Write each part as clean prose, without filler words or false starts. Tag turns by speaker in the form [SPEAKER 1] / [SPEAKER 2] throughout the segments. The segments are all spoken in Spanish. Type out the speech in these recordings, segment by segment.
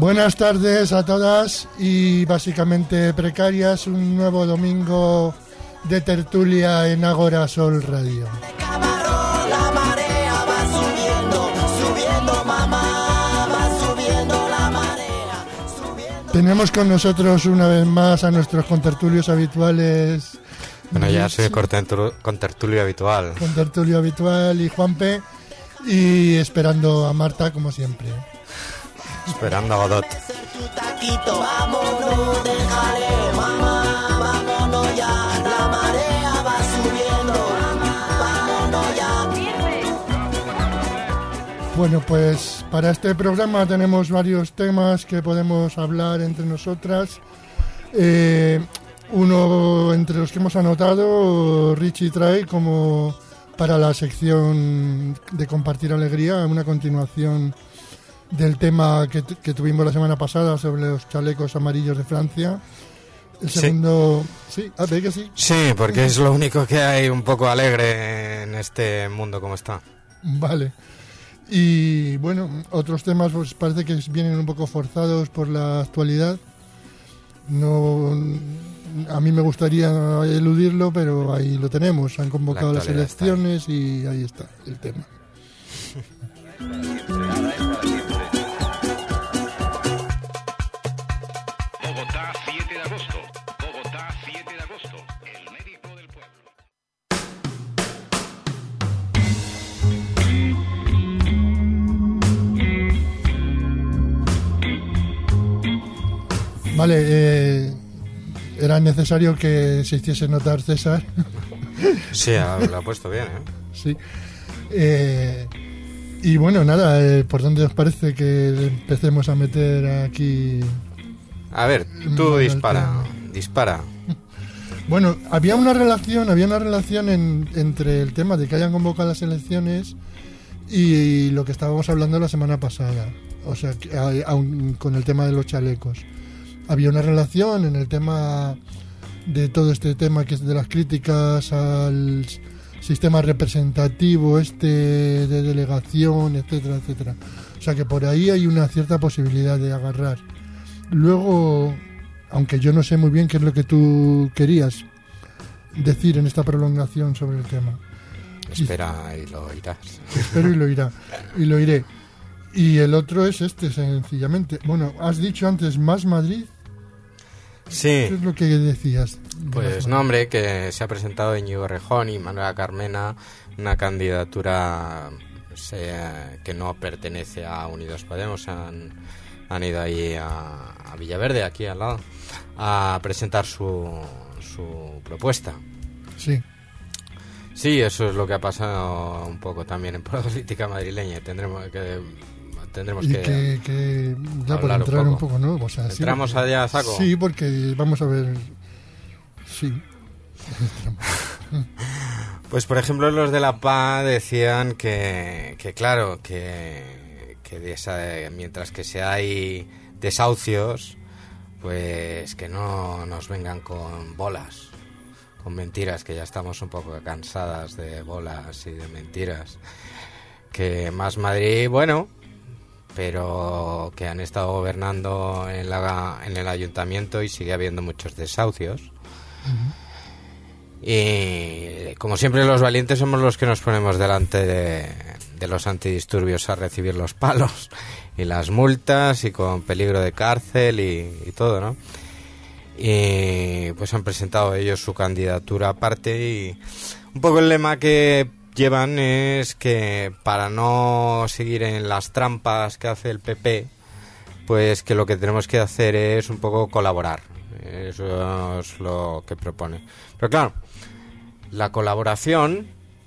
[SPEAKER 1] Buenas tardes a todas y básicamente precarias, un nuevo domingo de tertulia en Ágora Sol Radio. Tenemos con nosotros una vez más a nuestros contertulios habituales.
[SPEAKER 2] Bueno, ya soy contertulio habitual.
[SPEAKER 1] Contertulio habitual y Juanpe, y esperando a Marta como siempre.
[SPEAKER 2] Esperando a Godot. Bueno, pues para este programa tenemos varios temas que podemos hablar entre nosotras. Uno entre los que hemos anotado, Richie trae como para la sección de Compartir Alegría, una continuación del tema que tuvimos la semana pasada sobre los chalecos amarillos de Francia. El segundo... Sí, ¿ve que sí? Sí, porque es lo único que hay un poco alegre en este mundo como está.
[SPEAKER 1] Vale. Y bueno, otros temas pues parece que vienen un poco forzados por la actualidad. No, a mí me gustaría eludirlo, pero ahí lo tenemos. Han convocado las elecciones y ahí está el tema.
[SPEAKER 3] Bogotá, 7 de agosto. Bogotá, 7 de agosto. El médico del pueblo.
[SPEAKER 1] Vale, era necesario que se hiciese notar César.
[SPEAKER 2] Sí, lo ha puesto bien, ¿eh?
[SPEAKER 1] Sí. Y bueno, nada, ¿por dónde os parece que empecemos a meter aquí?
[SPEAKER 2] A ver, tú dispara.
[SPEAKER 1] Bueno, había una relación entre el tema de que hayan convocado las elecciones y lo que estábamos hablando la semana pasada. O sea, aún con el tema de los chalecos. Había una relación en el tema de todo este tema que es de las críticas al sistema representativo de delegación, etcétera, etcétera. O sea que por ahí hay una cierta posibilidad de agarrar. Luego, aunque yo no sé muy bien qué es lo que tú querías decir en esta prolongación sobre el tema.
[SPEAKER 2] Espera y lo irás.
[SPEAKER 1] Espero y lo iré. Y el otro es sencillamente. Bueno, has dicho antes Más Madrid.
[SPEAKER 2] Sí.
[SPEAKER 1] ¿Qué es lo que decías?
[SPEAKER 2] Pues no, hombre, que se ha presentado Íñigo Errejón y Manuela Carmena, una candidatura que no pertenece a Unidos Podemos. Han ido ahí a Villaverde, aquí al lado, a presentar su propuesta.
[SPEAKER 1] Sí.
[SPEAKER 2] Sí, eso es lo que ha pasado un poco también en política madrileña. Tendremos que
[SPEAKER 1] ya por entrar un poco, ¿no? O sea,
[SPEAKER 2] ¿entramos
[SPEAKER 1] sí,
[SPEAKER 2] allá a saco?
[SPEAKER 1] Sí, porque vamos a ver. Sí.
[SPEAKER 2] Pues por ejemplo los de la PA decían que claro, mientras que hay desahucios, pues que no nos vengan con bolas, con mentiras, que ya estamos un poco cansadas de bolas y de mentiras. Que Más Madrid, bueno, pero que han estado gobernando en el ayuntamiento y sigue habiendo muchos desahucios. Uh-huh. Y como siempre los valientes somos los que nos ponemos delante de los antidisturbios a recibir los palos y las multas y con peligro de cárcel y todo, ¿no? Y pues han presentado ellos su candidatura aparte y un poco el lema que llevan es que para no seguir en las trampas que hace el PP, pues que lo que tenemos que hacer es un poco colaborar. Eso es lo que propone. Pero claro, la colaboración,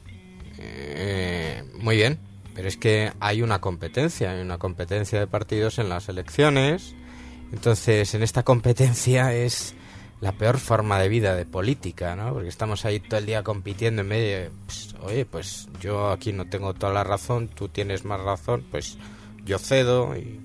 [SPEAKER 2] muy bien, pero es que hay una competencia de partidos en las elecciones. Entonces, en esta competencia es la peor forma de vida de política, ¿no? Porque estamos ahí todo el día compitiendo en medio de, pues yo aquí no tengo toda la razón, tú tienes más razón, pues yo cedo y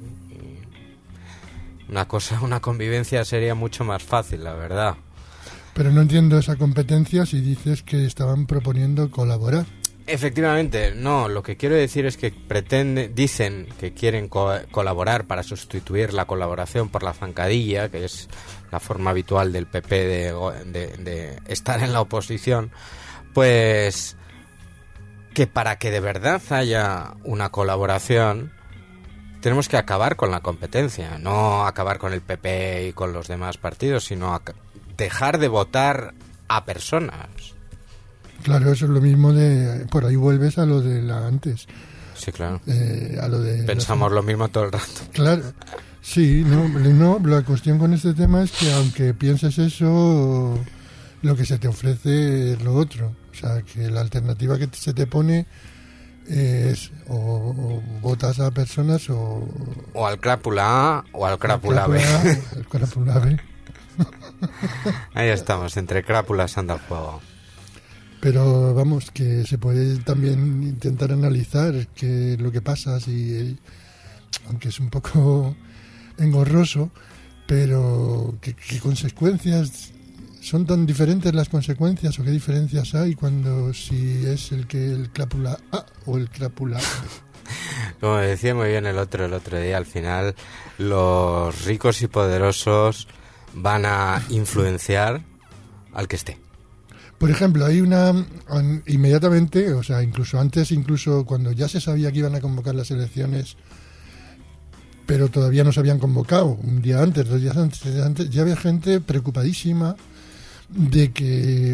[SPEAKER 2] una convivencia sería mucho más fácil, la verdad.
[SPEAKER 1] Pero no entiendo esa competencia si dices que estaban proponiendo colaborar.
[SPEAKER 2] Efectivamente, no, lo que quiero decir es que dicen que quieren colaborar para sustituir la colaboración por la zancadilla, que es la forma habitual del PP de estar en la oposición, pues que para que de verdad haya una colaboración tenemos que acabar con la competencia, no acabar con el PP y con los demás partidos, sino dejar de votar a personas.
[SPEAKER 1] Claro, eso es lo mismo de... Por ahí vuelves a lo de la antes.
[SPEAKER 2] Sí, claro.
[SPEAKER 1] A lo de...
[SPEAKER 2] Pensamos lo mismo todo el rato.
[SPEAKER 1] Claro. Sí, no, la cuestión con este tema es que aunque pienses eso, lo que se te ofrece es lo otro. O sea, que la alternativa que se te pone es o votas a personas o
[SPEAKER 2] al crápula A o al crápula B.
[SPEAKER 1] El crápula B.
[SPEAKER 2] Ahí estamos, entre crápulas anda el juego.
[SPEAKER 1] Pero vamos, que se puede también intentar analizar qué es lo que pasa, si, aunque es un poco engorroso, pero qué consecuencias, son tan diferentes las consecuencias o qué diferencias hay cuando si es el crápula A o el crápula B.
[SPEAKER 2] Como decía muy bien el otro día, al final los ricos y poderosos van a influenciar al que esté.
[SPEAKER 1] Por ejemplo, hay inmediatamente, o sea, incluso cuando ya se sabía que iban a convocar las elecciones, pero todavía no se habían convocado, un día antes, 2 días antes, ya había gente preocupadísima de que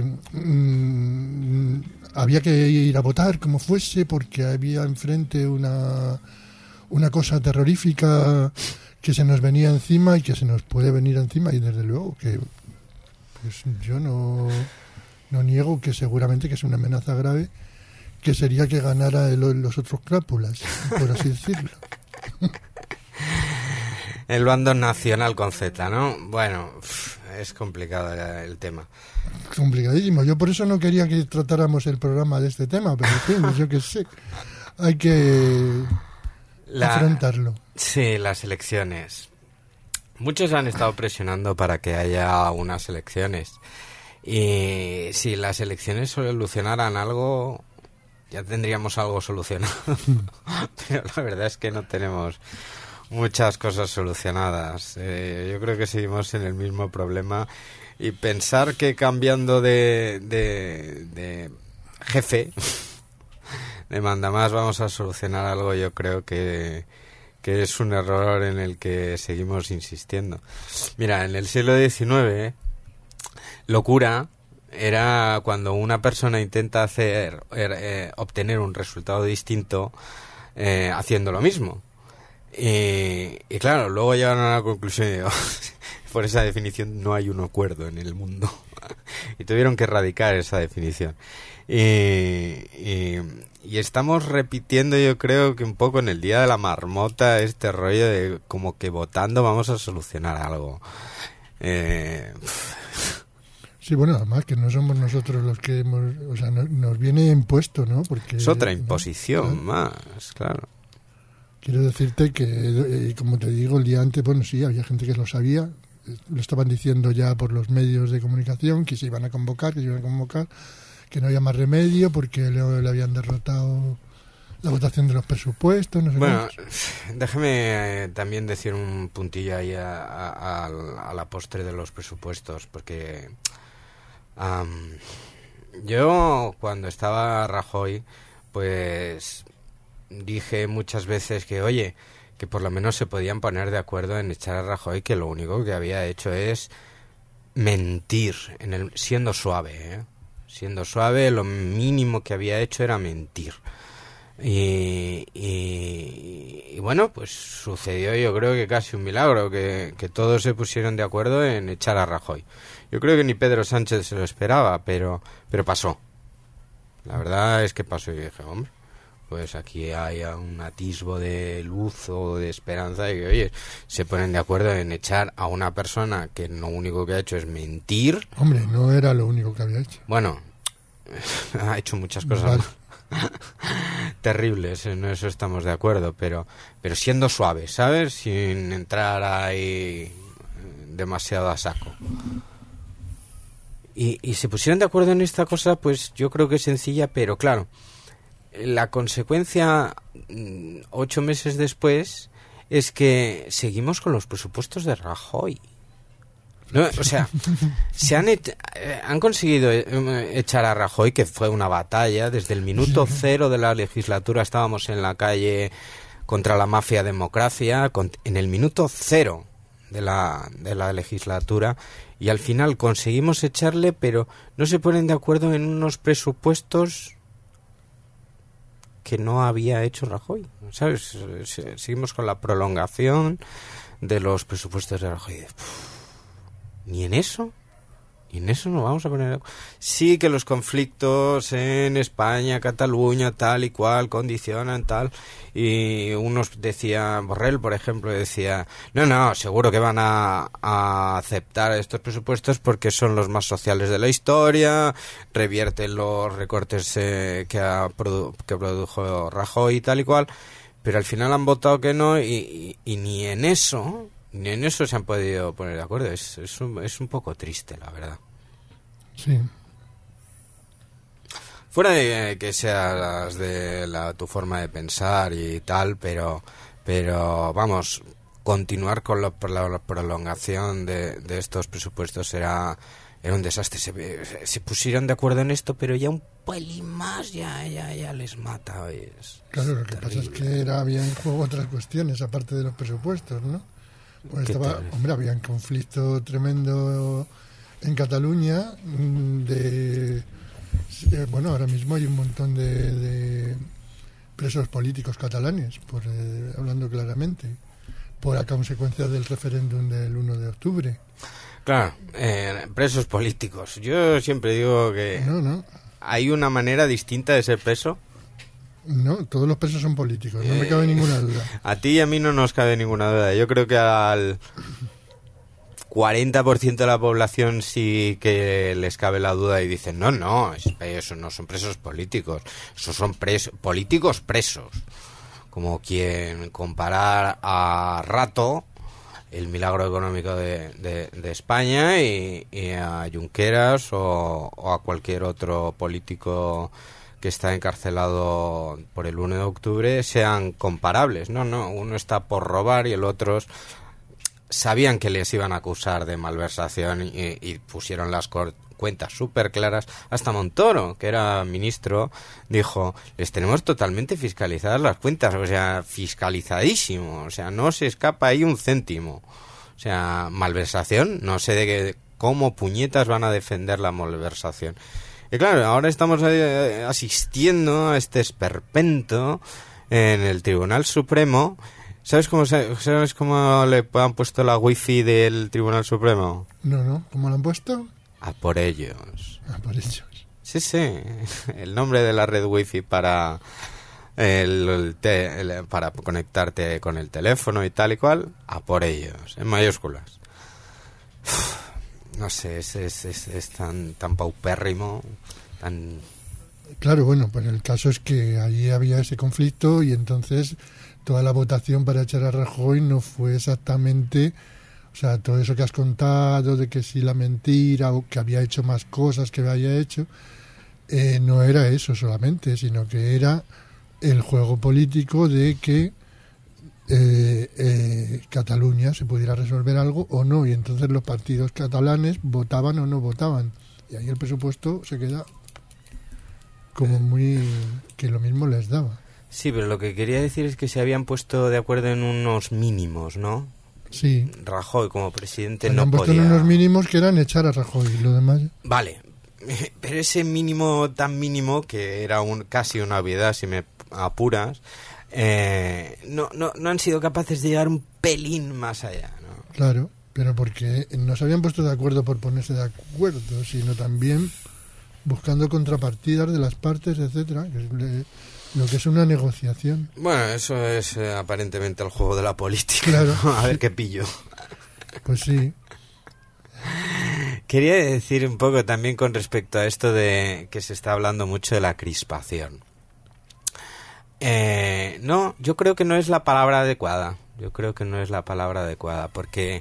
[SPEAKER 1] había que ir a votar como fuese, porque había enfrente una cosa terrorífica que se nos venía encima y que se nos puede venir encima, y desde luego que pues yo no niego que seguramente que es una amenaza grave, que sería que ganara los otros crápulas, por así decirlo.
[SPEAKER 2] El bando nacional con Z, ¿no? Bueno, es complicado el tema.
[SPEAKER 1] Complicadísimo. Yo por eso no quería que tratáramos el programa de este tema, pero en fin, yo que sé, hay que afrontarlo.
[SPEAKER 2] Sí, las elecciones. Muchos han estado presionando para que haya unas elecciones. Y si las elecciones solucionaran algo, ya tendríamos algo solucionado. Pero la verdad es que no tenemos muchas cosas solucionadas. Yo creo que seguimos en el mismo problema. Y pensar que cambiando de jefe, de mandamás, vamos a solucionar algo, yo creo que es un error en el que seguimos insistiendo. Mira, en el siglo XIX... locura era cuando una persona intenta obtener un resultado distinto haciendo lo mismo. Y claro, luego llegaron a la conclusión de por esa definición no hay un acuerdo en el mundo. Y tuvieron que erradicar esa definición. Y estamos repitiendo, yo creo que un poco en el Día de la Marmota, este rollo de como que votando vamos a solucionar algo.
[SPEAKER 1] Sí, bueno, además que no somos nosotros los que o sea, nos viene impuesto, ¿no? Porque
[SPEAKER 2] es otra imposición más, claro.
[SPEAKER 1] Quiero decirte que, como te digo, el día antes, bueno, sí, había gente que lo sabía, lo estaban diciendo ya por los medios de comunicación, que se iban a convocar, que no había más remedio porque le habían derrotado la votación de los presupuestos, no sé.
[SPEAKER 2] Bueno, déjame también decir un puntillo ahí a la postre de los presupuestos, porque yo cuando estaba Rajoy, pues dije muchas veces que, oye, que por lo menos se podían poner de acuerdo en echar a Rajoy, que lo único que había hecho es mentir, siendo suave, siendo suave, lo mínimo que había hecho era mentir. Y bueno, pues sucedió, yo creo que casi un milagro, que todos se pusieron de acuerdo en echar a Rajoy. Yo creo que ni Pedro Sánchez se lo esperaba, pero pasó. La verdad es que pasó, y dije, hombre, pues aquí hay un atisbo de luz o de esperanza, y que, oye, se ponen de acuerdo en echar a una persona que lo único que ha hecho es mentir.
[SPEAKER 1] Hombre, no era lo único que había hecho.
[SPEAKER 2] Bueno, ha hecho muchas cosas terribles, en eso estamos de acuerdo, pero siendo suave, ¿sabes? Sin entrar ahí demasiado a saco. Y se pusieron de acuerdo en esta cosa, pues yo creo que es sencilla, pero claro, la consecuencia 8 meses después es que seguimos con los presupuestos de Rajoy. No, o sea, han conseguido echar a Rajoy, que fue una batalla. Desde el minuto cero de la legislatura estábamos en la calle contra la mafia democracia, en el minuto cero de la legislatura, y al final conseguimos echarle, pero no se ponen de acuerdo en unos presupuestos que no había hecho Rajoy, ¿sabes? Seguimos con la prolongación de los presupuestos de Rajoy. Ni en eso nos vamos a poner. Sí que los conflictos en España, Cataluña, tal y cual, condicionan tal. Y unos decía, Borrell, por ejemplo, decía, no, seguro que van a aceptar estos presupuestos porque son los más sociales de la historia, revierten los recortes que produjo Rajoy y tal y cual. Pero al final han votado que no, y ni en eso se han podido poner de acuerdo. Es un poco triste, la verdad.
[SPEAKER 1] Sí.
[SPEAKER 2] Fuera de que seas de tu forma de pensar y tal, pero vamos, continuar con la prolongación de estos presupuestos era un desastre. Se pusieron de acuerdo en esto, pero ya un pelín más ya les mata.
[SPEAKER 1] Claro, lo que pasa es que había en juego otras cuestiones aparte de los presupuestos, ¿no? Pues había un conflicto tremendo en Cataluña. Ahora mismo hay un montón de presos políticos catalanes, hablando claramente, por la consecuencia del referéndum del 1 de octubre.
[SPEAKER 2] Claro, presos políticos. Yo siempre digo que hay una manera distinta de ser preso.
[SPEAKER 1] No, todos los presos son políticos, no me cabe ninguna duda.
[SPEAKER 2] A ti y a mí no nos cabe ninguna duda. Yo creo que al 40% de la población sí que les cabe la duda y dicen, no, eso no son presos políticos, esos son políticos presos. Como quien comparar a Rato, el milagro económico de España, y a Junqueras o a cualquier otro político que está encarcelado por el 1 de octubre sean comparables. No, uno está por robar y el otro sabían que les iban a acusar de malversación y pusieron las cuentas súper claras. Hasta Montoro, que era ministro, dijo, les tenemos totalmente fiscalizadas las cuentas, o sea, fiscalizadísimo, o sea, no se escapa ahí un céntimo. O sea, malversación, no sé de cómo puñetas van a defender la malversación. Y claro, ahora estamos asistiendo a este esperpento en el Tribunal Supremo. ¿Sabes cómo le han puesto la wifi del Tribunal Supremo?
[SPEAKER 1] No, ¿cómo lo han puesto?
[SPEAKER 2] A por ellos.
[SPEAKER 1] A por ellos.
[SPEAKER 2] Sí, el nombre de la red wifi para para conectarte con el teléfono y tal y cual, a por ellos, en mayúsculas. No sé, es tan paupérrimo, tan...
[SPEAKER 1] Claro, bueno, pues el caso es que allí había ese conflicto y entonces toda la votación para echar a Rajoy no fue exactamente, o sea, todo eso que has contado de que si la mentira o que había hecho más cosas que había hecho, no era eso solamente, sino que era el juego político de que Cataluña se pudiera resolver algo o no, y entonces los partidos catalanes votaban o no votaban, y ahí el presupuesto se queda como muy que lo mismo les daba.
[SPEAKER 2] Sí, pero lo que quería decir es que se habían puesto de acuerdo en unos mínimos, ¿no?
[SPEAKER 1] Sí.
[SPEAKER 2] Rajoy como presidente
[SPEAKER 1] no podía... Han puesto en unos mínimos que eran echar a Rajoy, lo demás...
[SPEAKER 2] Vale, pero ese mínimo tan mínimo, que era casi una obviedad si me apuras, no han sido capaces de llegar un pelín más allá, ¿no?
[SPEAKER 1] Claro, pero porque no se habían puesto de acuerdo por ponerse de acuerdo, sino también buscando contrapartidas de las partes, etcétera, que es lo que es una negociación.
[SPEAKER 2] Bueno, eso es aparentemente el juego de la política.
[SPEAKER 1] Claro.
[SPEAKER 2] A ver qué pillo.
[SPEAKER 1] Pues sí.
[SPEAKER 2] Quería decir un poco también con respecto a esto de que se está hablando mucho de la crispación. No, yo creo que no es la palabra adecuada. Porque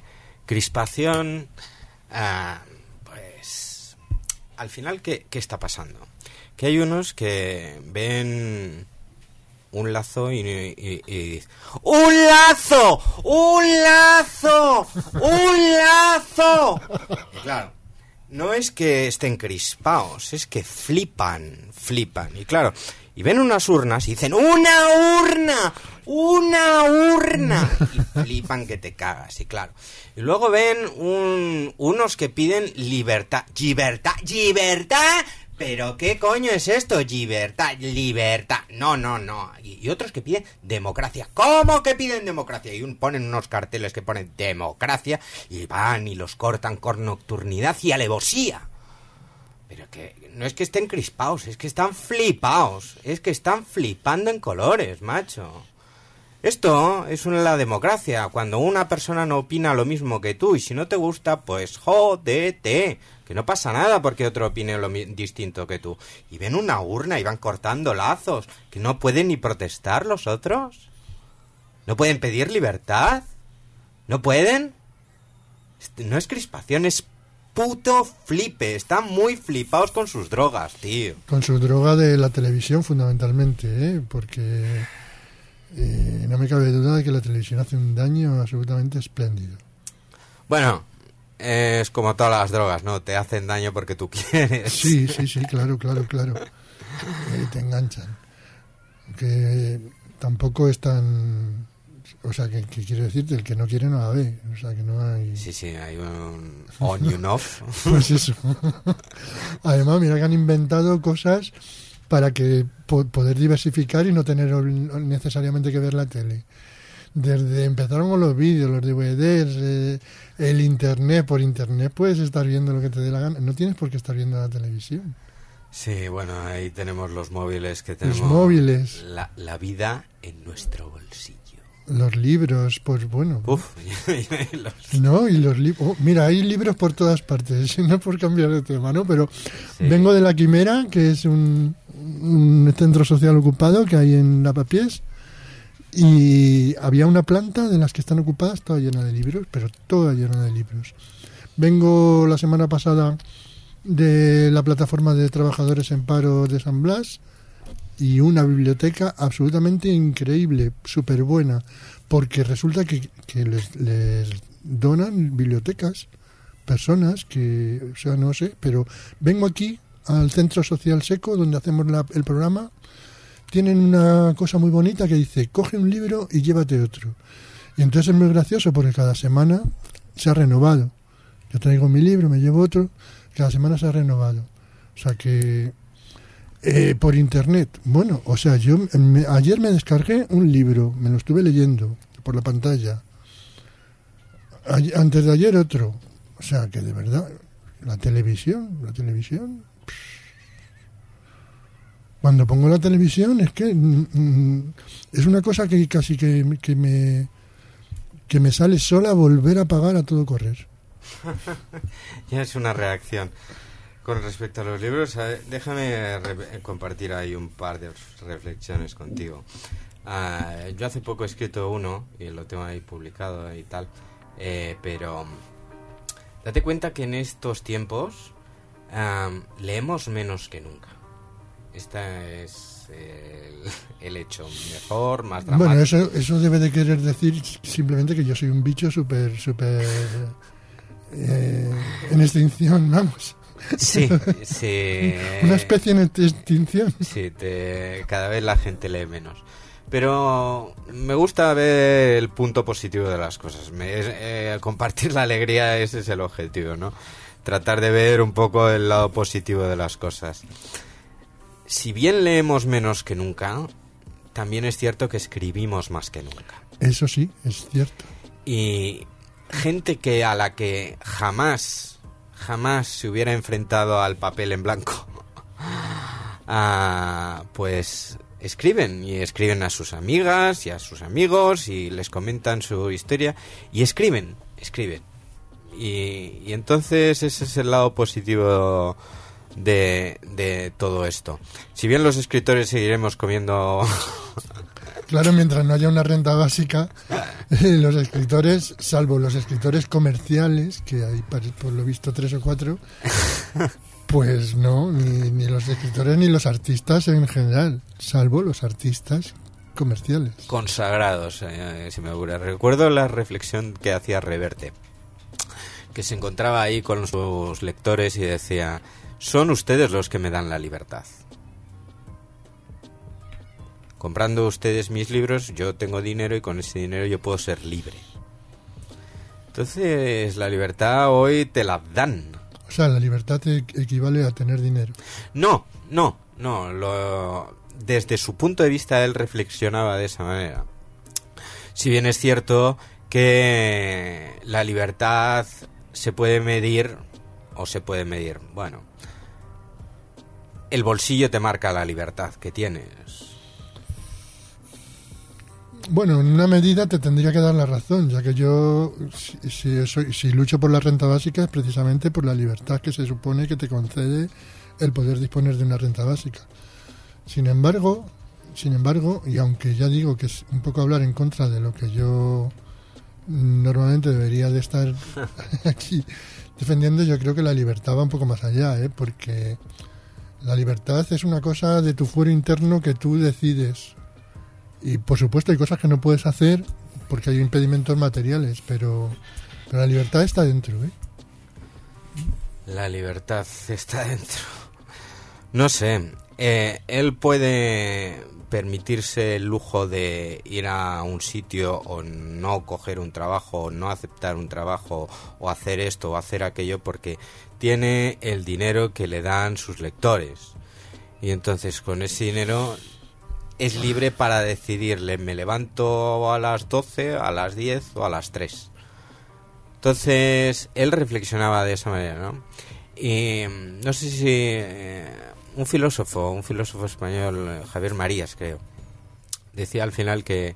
[SPEAKER 2] crispación, pues, al final, ¿qué está pasando? que hay unos que ven un lazo y dicen, ¡un lazo! ¡Un lazo! ¡Un lazo! Y claro, no es que estén crispados, es que flipan. Y claro, y ven unas urnas y dicen, ¡una urna! ¡Una urna! Y flipan que te cagas, y claro. Y luego ven unos que piden libertad. ¡Libertad! ¿Pero qué coño es esto? Libertad. No. Y otros que piden democracia. ¿Cómo que piden democracia? Y ponen unos carteles que ponen democracia y van y los cortan con nocturnidad y alevosía. Pero que no es que estén crispados, es que están flipados. Es que están flipando en colores, macho. Esto es la democracia, cuando una persona no opina lo mismo que tú y si no te gusta, pues jódete, que no pasa nada porque otro opine distinto que tú. Y ven una urna y van cortando lazos, que no pueden ni protestar los otros. ¿No pueden pedir libertad? ¿No pueden? No es crispación, es puto flipe. Están muy flipados con sus drogas, tío.
[SPEAKER 1] Con su droga de la televisión fundamentalmente, porque... no me cabe duda de que la televisión hace un daño absolutamente espléndido.
[SPEAKER 2] Bueno, es como todas las drogas, ¿no? Te hacen daño porque tú quieres.
[SPEAKER 1] Sí, claro. Te enganchan. Que tampoco es tan... O sea, que quiero decirte, el que no quiere no la ve. O sea, que no hay...
[SPEAKER 2] Sí, hay un on y un off.
[SPEAKER 1] Pues eso. Además, mira que han inventado cosas para que poder diversificar y no tener necesariamente que ver la tele. Desde empezaron con los vídeos, los DVDs, el internet. Por internet puedes estar viendo lo que te dé la gana. No tienes por qué estar viendo la televisión.
[SPEAKER 2] Sí, bueno, ahí tenemos los móviles que tenemos.
[SPEAKER 1] Los móviles.
[SPEAKER 2] La vida en nuestro bolsillo.
[SPEAKER 1] Los libros, pues bueno.
[SPEAKER 2] Uf.
[SPEAKER 1] No, y los libros. Mira, hay libros por todas partes, no por cambiar de tema, ¿no? Pero sí. Vengo de La Quimera, que es un centro social ocupado que hay en Lavapiés, y había una planta de las que están ocupadas toda llena de libros, pero toda llena de libros. Vengo la semana pasada de la plataforma de trabajadores en paro de San Blas, y una biblioteca absolutamente increíble, súper buena, porque resulta que les donan bibliotecas, personas que, o sea, no sé, pero vengo aquí al Centro Social Seco, donde hacemos el programa, tienen una cosa muy bonita que dice, coge un libro y llévate otro. Y entonces es muy gracioso porque cada semana se ha renovado. Yo traigo mi libro, me llevo otro, cada semana se ha renovado. O sea que... por internet, bueno, o sea, yo ayer me descargué un libro, me lo estuve leyendo por la pantalla, antes de ayer otro, o sea, que de verdad, la televisión, cuando pongo la televisión es que es una cosa que casi que me sale sola volver a apagar a todo correr.
[SPEAKER 2] Ya es una reacción. Con respecto a los libros, déjame compartir ahí un par de reflexiones contigo. Yo hace poco he escrito uno y lo tengo ahí publicado y tal, pero date cuenta que en estos tiempos leemos menos que nunca. Este es el hecho mejor, más dramático.
[SPEAKER 1] Bueno, eso debe de querer decir simplemente que yo soy un bicho súper en extinción, vamos.
[SPEAKER 2] Sí.
[SPEAKER 1] Una especie en extinción.
[SPEAKER 2] Sí, cada vez la gente lee menos. Pero me gusta ver el punto positivo de las cosas. Compartir la alegría, ese es el objetivo, ¿no? Tratar de ver un poco el lado positivo de las cosas. Si bien leemos menos que nunca, también es cierto que escribimos más que nunca.
[SPEAKER 1] Eso sí, es cierto.
[SPEAKER 2] Y gente a la que jamás se hubiera enfrentado al papel en blanco, pues escriben a sus amigas y a sus amigos y les comentan su historia y escriben y entonces ese es el lado positivo de todo esto. Si bien los escritores seguiremos comiendo
[SPEAKER 1] claro, mientras no haya una renta básica, Los escritores, salvo los escritores comerciales, que hay por lo visto 3 o 4, pues no, ni los escritores ni los artistas en general, salvo los artistas comerciales.
[SPEAKER 2] Consagrados, si me ocurre. Recuerdo la reflexión que hacía Reverte, que se encontraba ahí con sus lectores y decía: son ustedes los que me dan la libertad. Comprando ustedes mis libros, yo tengo dinero y con ese dinero yo puedo ser libre. Entonces, la libertad hoy te la dan.
[SPEAKER 1] O sea, la libertad equivale a tener dinero.
[SPEAKER 2] No. Desde su punto de vista, él reflexionaba de esa manera. Si bien es cierto que la libertad se puede medir, bueno, el bolsillo te marca la libertad que tienes.
[SPEAKER 1] Bueno, en una medida te tendría que dar la razón, ya que yo, si lucho por la renta básica, es precisamente por la libertad que se supone que te concede el poder disponer de una renta básica. Sin embargo, y aunque ya digo que es un poco hablar en contra de lo que yo normalmente debería de estar aquí defendiendo, yo creo que la libertad va un poco más allá, porque la libertad es una cosa de tu fuero interno que tú decides. Y por supuesto hay cosas que no puedes hacer porque hay impedimentos materiales, pero la libertad está dentro,
[SPEAKER 2] La libertad está dentro. No sé, él puede permitirse el lujo de ir a un sitio o no coger un trabajo, o no aceptar un trabajo, o hacer esto o hacer aquello, porque tiene el dinero que le dan sus lectores. Y entonces con ese dinero es libre para decidirle: me levanto a las 12, a las 10 o a las 3. Entonces él reflexionaba de esa manera, ¿no? Y no sé si un filósofo español, Javier Marías, creo, decía al final que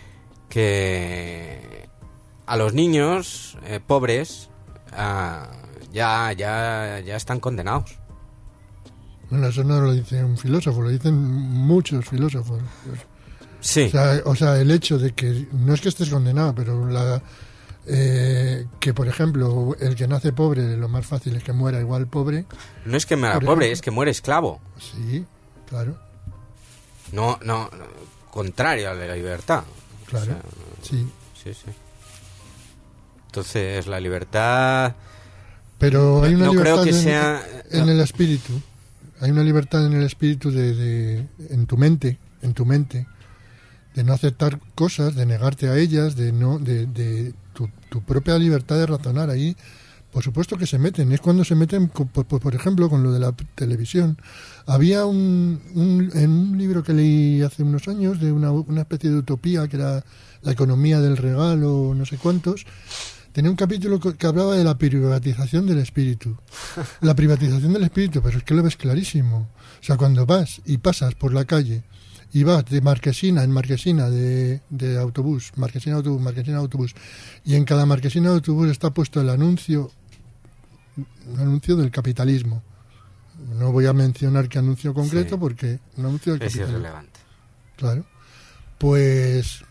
[SPEAKER 2] a los niños pobres ya están condenados.
[SPEAKER 1] Bueno, eso no lo dice un filósofo, lo dicen muchos filósofos.
[SPEAKER 2] Sí.
[SPEAKER 1] O sea, el hecho de que no es que estés condenado, pero que, por ejemplo, el que nace pobre, lo más fácil es que muera igual pobre.
[SPEAKER 2] No es que muera pobre, es que muere esclavo.
[SPEAKER 1] Sí, claro.
[SPEAKER 2] No, contrario a la libertad.
[SPEAKER 1] Claro, o sea, sí.
[SPEAKER 2] Entonces, la libertad...
[SPEAKER 1] Pero hay una libertad
[SPEAKER 2] en
[SPEAKER 1] el espíritu. Hay una libertad en el espíritu en tu mente, de no aceptar cosas, de negarte a ellas, de tu propia libertad de razonar. Ahí, por supuesto que se meten. Es cuando se meten, por ejemplo, con lo de la televisión. Había en un libro que leí hace unos años de una especie de utopía que era la economía del regalo, no sé cuántos. Tenía un capítulo que hablaba de la privatización del espíritu. La privatización del espíritu, pero es que lo ves clarísimo. O sea, cuando vas y pasas por la calle y vas de marquesina en marquesina de autobús, marquesina autobús, y en cada marquesina de autobús está puesto un anuncio del capitalismo. No voy a mencionar qué anuncio concreto, porque un anuncio del capitalismo.
[SPEAKER 2] Es irrelevante.
[SPEAKER 1] Claro. Pues...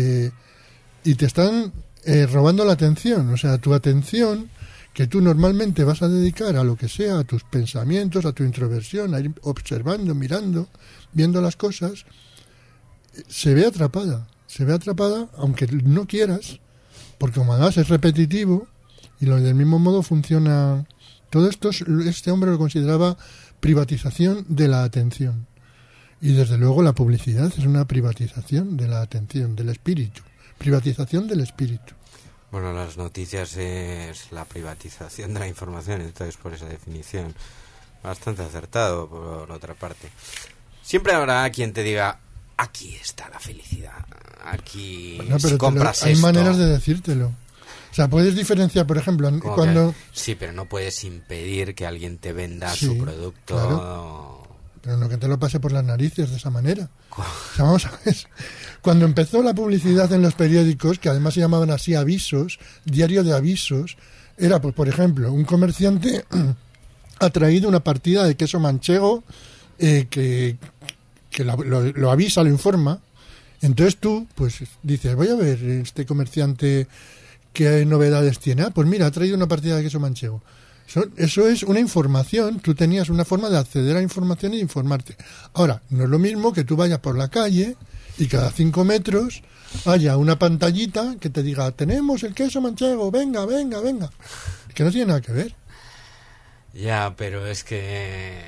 [SPEAKER 1] y te están... robando la atención, o sea, tu atención que tú normalmente vas a dedicar a lo que sea, a tus pensamientos, a tu introversión, a ir observando, mirando, viendo las cosas, se ve atrapada, aunque no quieras, porque como además es repetitivo y del mismo modo funciona. Todo esto, este hombre lo consideraba privatización de la atención, y desde luego la publicidad es una privatización de la atención, del espíritu. Privatización del espíritu.
[SPEAKER 2] Bueno, las noticias es la privatización de la información, entonces por esa definición bastante acertado por otra parte. Siempre habrá quien te diga: aquí está la felicidad, aquí si compras
[SPEAKER 1] hay
[SPEAKER 2] esto...
[SPEAKER 1] maneras de decírtelo. O sea, puedes diferenciar, por ejemplo, cuando...
[SPEAKER 2] Sí, pero no puedes impedir que alguien te venda su producto...
[SPEAKER 1] Claro. Pero no que te lo pase por las narices de esa manera. O sea, vamos a ver. Cuando empezó la publicidad en los periódicos, que además se llamaban así avisos, diario de avisos, era, pues, por ejemplo, un comerciante ha traído una partida de queso manchego que lo avisa, lo informa, Entonces tú, pues dices, voy a ver este comerciante qué novedades tiene. Ah, pues mira, ha traído una partida de queso manchego. Eso es una información. Tú tenías una forma de acceder a la información y informarte. Ahora, no es lo mismo que tú vayas por la calle y cada 5 metros haya una pantallita que te diga, tenemos el queso manchego, venga, venga, venga. Que no tiene nada que ver.
[SPEAKER 2] Ya, pero es que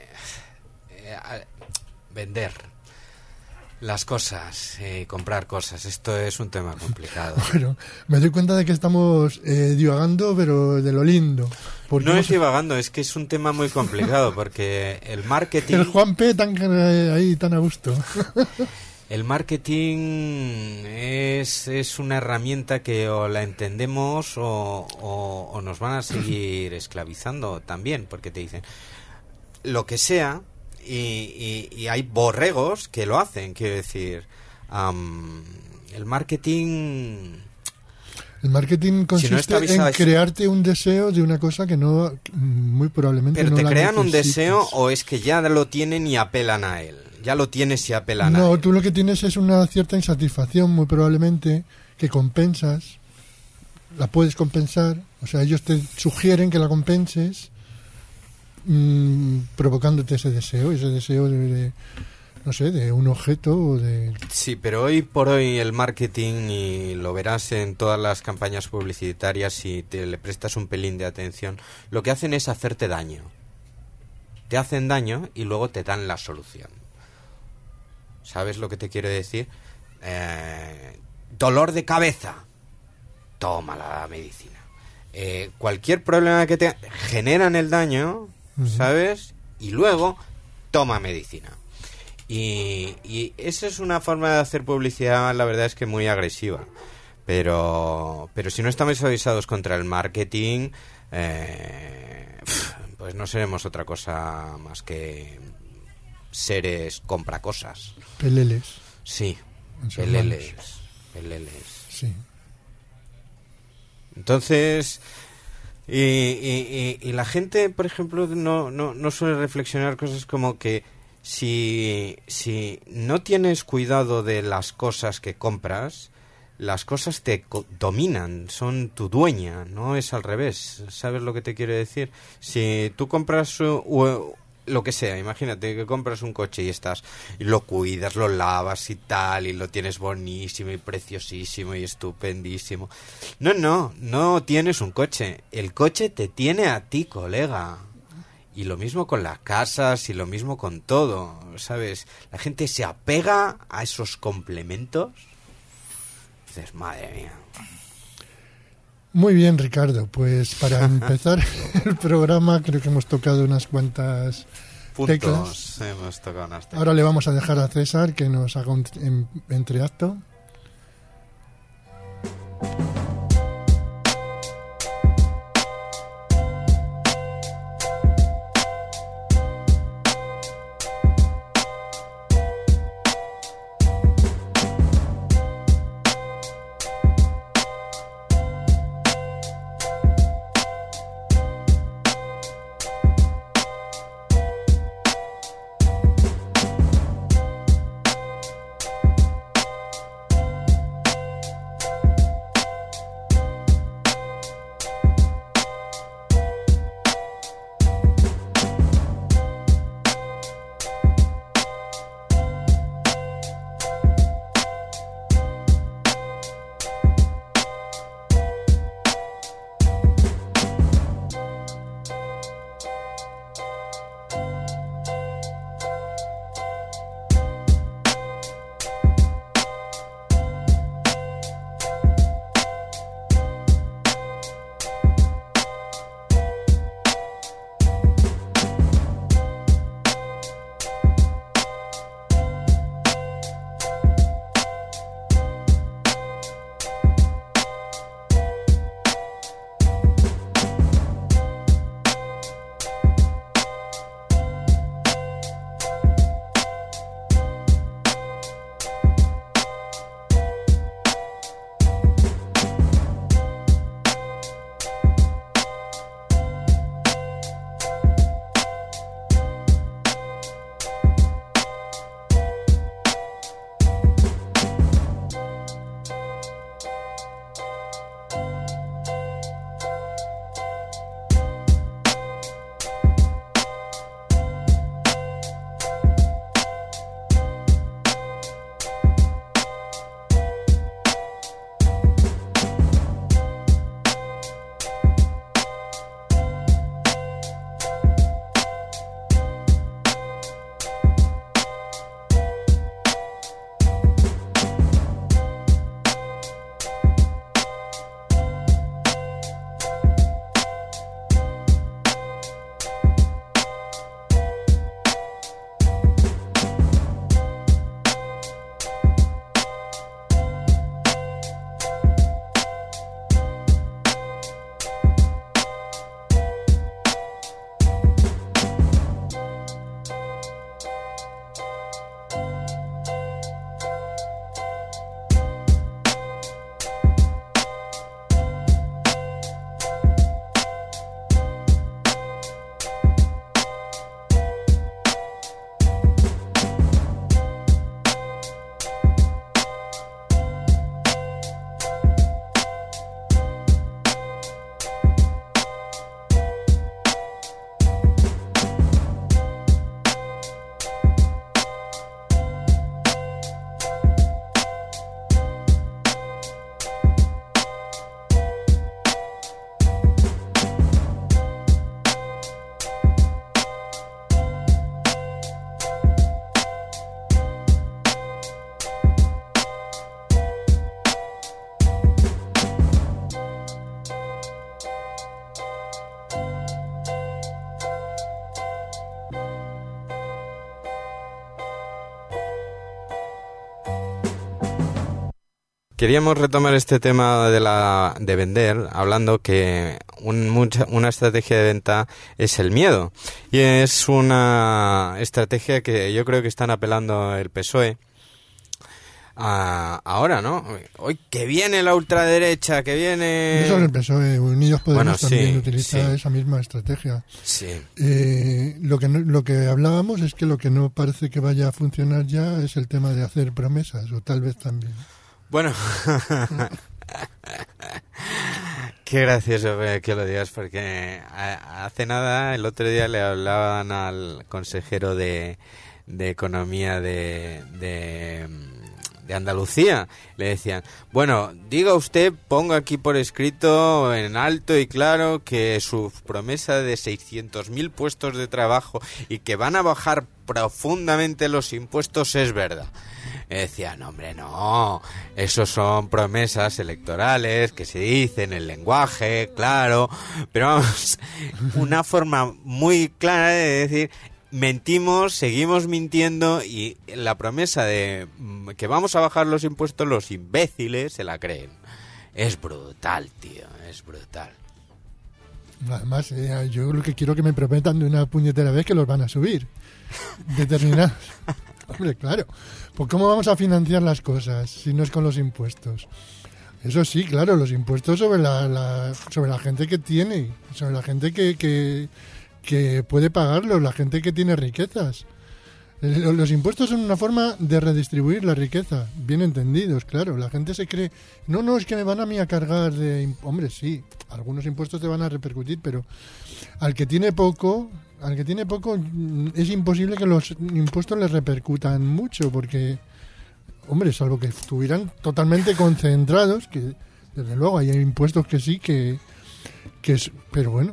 [SPEAKER 2] vender las cosas, comprar cosas, esto es un tema complicado.
[SPEAKER 1] Bueno, me doy cuenta de que estamos divagando, pero de lo lindo.
[SPEAKER 2] No es divagando, es que es un tema muy complicado, porque el marketing...
[SPEAKER 1] El Juan P. ahí tan a gusto.
[SPEAKER 2] El marketing es una herramienta que o la entendemos o nos van a seguir esclavizando también, porque te dicen lo que sea, y hay borregos que lo hacen, quiero decir, el marketing...
[SPEAKER 1] El marketing consiste
[SPEAKER 2] si no está
[SPEAKER 1] en crearte un deseo de una cosa que no, muy probablemente
[SPEAKER 2] pero
[SPEAKER 1] no
[SPEAKER 2] te
[SPEAKER 1] la
[SPEAKER 2] crean un
[SPEAKER 1] necesites.
[SPEAKER 2] deseo o es que ya lo tienen y apelan a él. Ya lo tienes y apelan a
[SPEAKER 1] No,
[SPEAKER 2] él.
[SPEAKER 1] tú lo que tienes es una cierta insatisfacción, muy probablemente, que compensas, la puedes compensar, o sea, ellos te sugieren que la compenses, provocándote ese deseo de, no sé, de un objeto o de...
[SPEAKER 2] Sí, pero hoy por hoy el marketing, y lo verás en todas las campañas publicitarias si te le prestas un pelín de atención, lo que hacen es hacerte daño. Te hacen daño y luego te dan la solución. ¿Sabes lo que te quiero decir? Dolor de cabeza. Toma la medicina. Cualquier problema que te generan el daño, ¿sabes? Y luego toma medicina. Y esa es una forma de hacer publicidad, la verdad es que muy agresiva. Pero si no estamos avisados contra el marketing, pues no seremos otra cosa más que seres compra cosas.
[SPEAKER 1] Peleles.
[SPEAKER 2] Sí,
[SPEAKER 1] Peleles. Sí.
[SPEAKER 2] Entonces, y la gente, por ejemplo, no suele reflexionar cosas como que si no tienes cuidado de las cosas que compras, las cosas te dominan, son tu dueña, no es al revés. ¿Sabes lo que te quiero decir? Si tú compras lo que sea, imagínate que compras un coche y lo cuidas, lo lavas y tal, y lo tienes buenísimo y preciosísimo y estupendísimo. No tienes un coche, el coche te tiene a ti, colega. Y lo mismo con las casas y lo mismo con todo, ¿sabes? La gente se apega a esos complementos. Dices, madre mía.
[SPEAKER 1] Muy bien, Ricardo. Pues para empezar el programa creo que hemos tocado unas cuantas teclas.
[SPEAKER 2] Hemos tocado unas teclas.
[SPEAKER 1] Ahora le vamos a dejar a César que nos haga un entreacto.
[SPEAKER 2] queríamos retomar este tema de vender, hablando que una estrategia de venta es el miedo. Y es una estrategia que yo creo que están apelando el PSOE. Ahora, ¿no? Hoy que viene la ultraderecha, que viene...
[SPEAKER 1] Eso el PSOE, Unidos Podemos
[SPEAKER 2] Bueno,
[SPEAKER 1] también
[SPEAKER 2] sí,
[SPEAKER 1] utiliza
[SPEAKER 2] sí.
[SPEAKER 1] esa misma estrategia.
[SPEAKER 2] Sí.
[SPEAKER 1] Lo que hablábamos es que lo que no parece que vaya a funcionar ya es el tema de hacer promesas, o tal vez también.
[SPEAKER 2] Bueno, qué gracioso que lo digas, porque hace nada, el otro día le hablaban al consejero de Economía de Andalucía. Le decían, bueno, diga usted, ponga aquí por escrito en alto y claro que su promesa de 600.000 puestos de trabajo y que van a bajar profundamente los impuestos es verdad. Decían, hombre, no, esos son promesas electorales que se dicen en lenguaje, claro, pero vamos, una forma muy clara de decir, mentimos, seguimos mintiendo, y la promesa de que vamos a bajar los impuestos, los imbéciles se la creen. Es brutal, tío, es brutal.
[SPEAKER 1] Además, yo lo que quiero que me prometan de una puñetera vez que los van a subir. Determinados. Hombre, claro. Pues ¿cómo vamos a financiar las cosas si no es con los impuestos? Eso sí, claro, los impuestos sobre la gente que tiene, sobre la gente que puede pagarlos, la gente que tiene riquezas. Los impuestos son una forma de redistribuir la riqueza, bien entendidos, claro. La gente se cree, no, es que me van a mí a cargar de... Hombre, sí, algunos impuestos te van a repercutir, pero al que tiene poco es imposible que los impuestos les repercutan mucho, porque, hombre, salvo que estuvieran totalmente concentrados, que desde luego hay impuestos que sí, que pero bueno.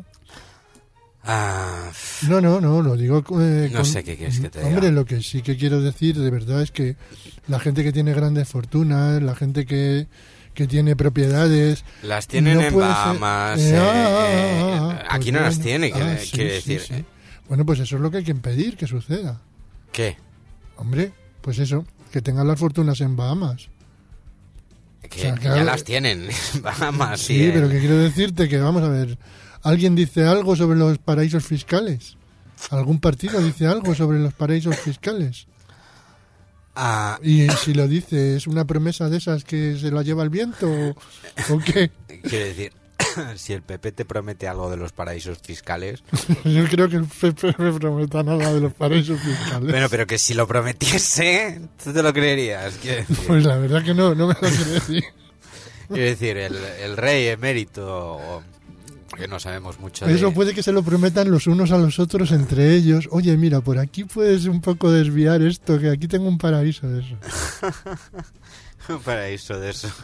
[SPEAKER 1] No, lo digo...
[SPEAKER 2] No sé qué quieres que te diga.
[SPEAKER 1] Hombre, lo que sí que quiero decir de verdad es que la gente que tiene grandes fortunas, la gente que tiene propiedades...
[SPEAKER 2] Las tienen en Bahamas. Aquí no las tiene,
[SPEAKER 1] sí,
[SPEAKER 2] quiere decir.
[SPEAKER 1] Sí. Bueno, pues eso es lo que hay que impedir que suceda.
[SPEAKER 2] ¿Qué?
[SPEAKER 1] Hombre, pues eso, que tengan las fortunas en Bahamas.
[SPEAKER 2] Que,
[SPEAKER 1] o sea,
[SPEAKER 2] ya las tienen en Bahamas.
[SPEAKER 1] Sí, pero que quiero decirte que, vamos a ver, ¿alguien dice algo sobre los paraísos fiscales? ¿Algún partido dice algo sobre los paraísos fiscales? Y si lo dice, ¿es una promesa de esas que se la lleva el viento o qué?
[SPEAKER 2] Quiere decir, si el PP te promete algo de los paraísos fiscales...
[SPEAKER 1] Yo creo que el PP no me prometa nada de los paraísos fiscales.
[SPEAKER 2] Bueno, pero que si lo prometiese, ¿tú te lo creerías?
[SPEAKER 1] Pues la verdad que no me lo quiero decir.
[SPEAKER 2] Quiero decir, el rey emérito... que no sabemos mucho
[SPEAKER 1] Eso puede que se lo prometan los unos a los otros entre ellos. Oye, mira, por aquí puedes un poco desviar esto, que aquí tengo un paraíso de eso.
[SPEAKER 2] Un paraíso de eso.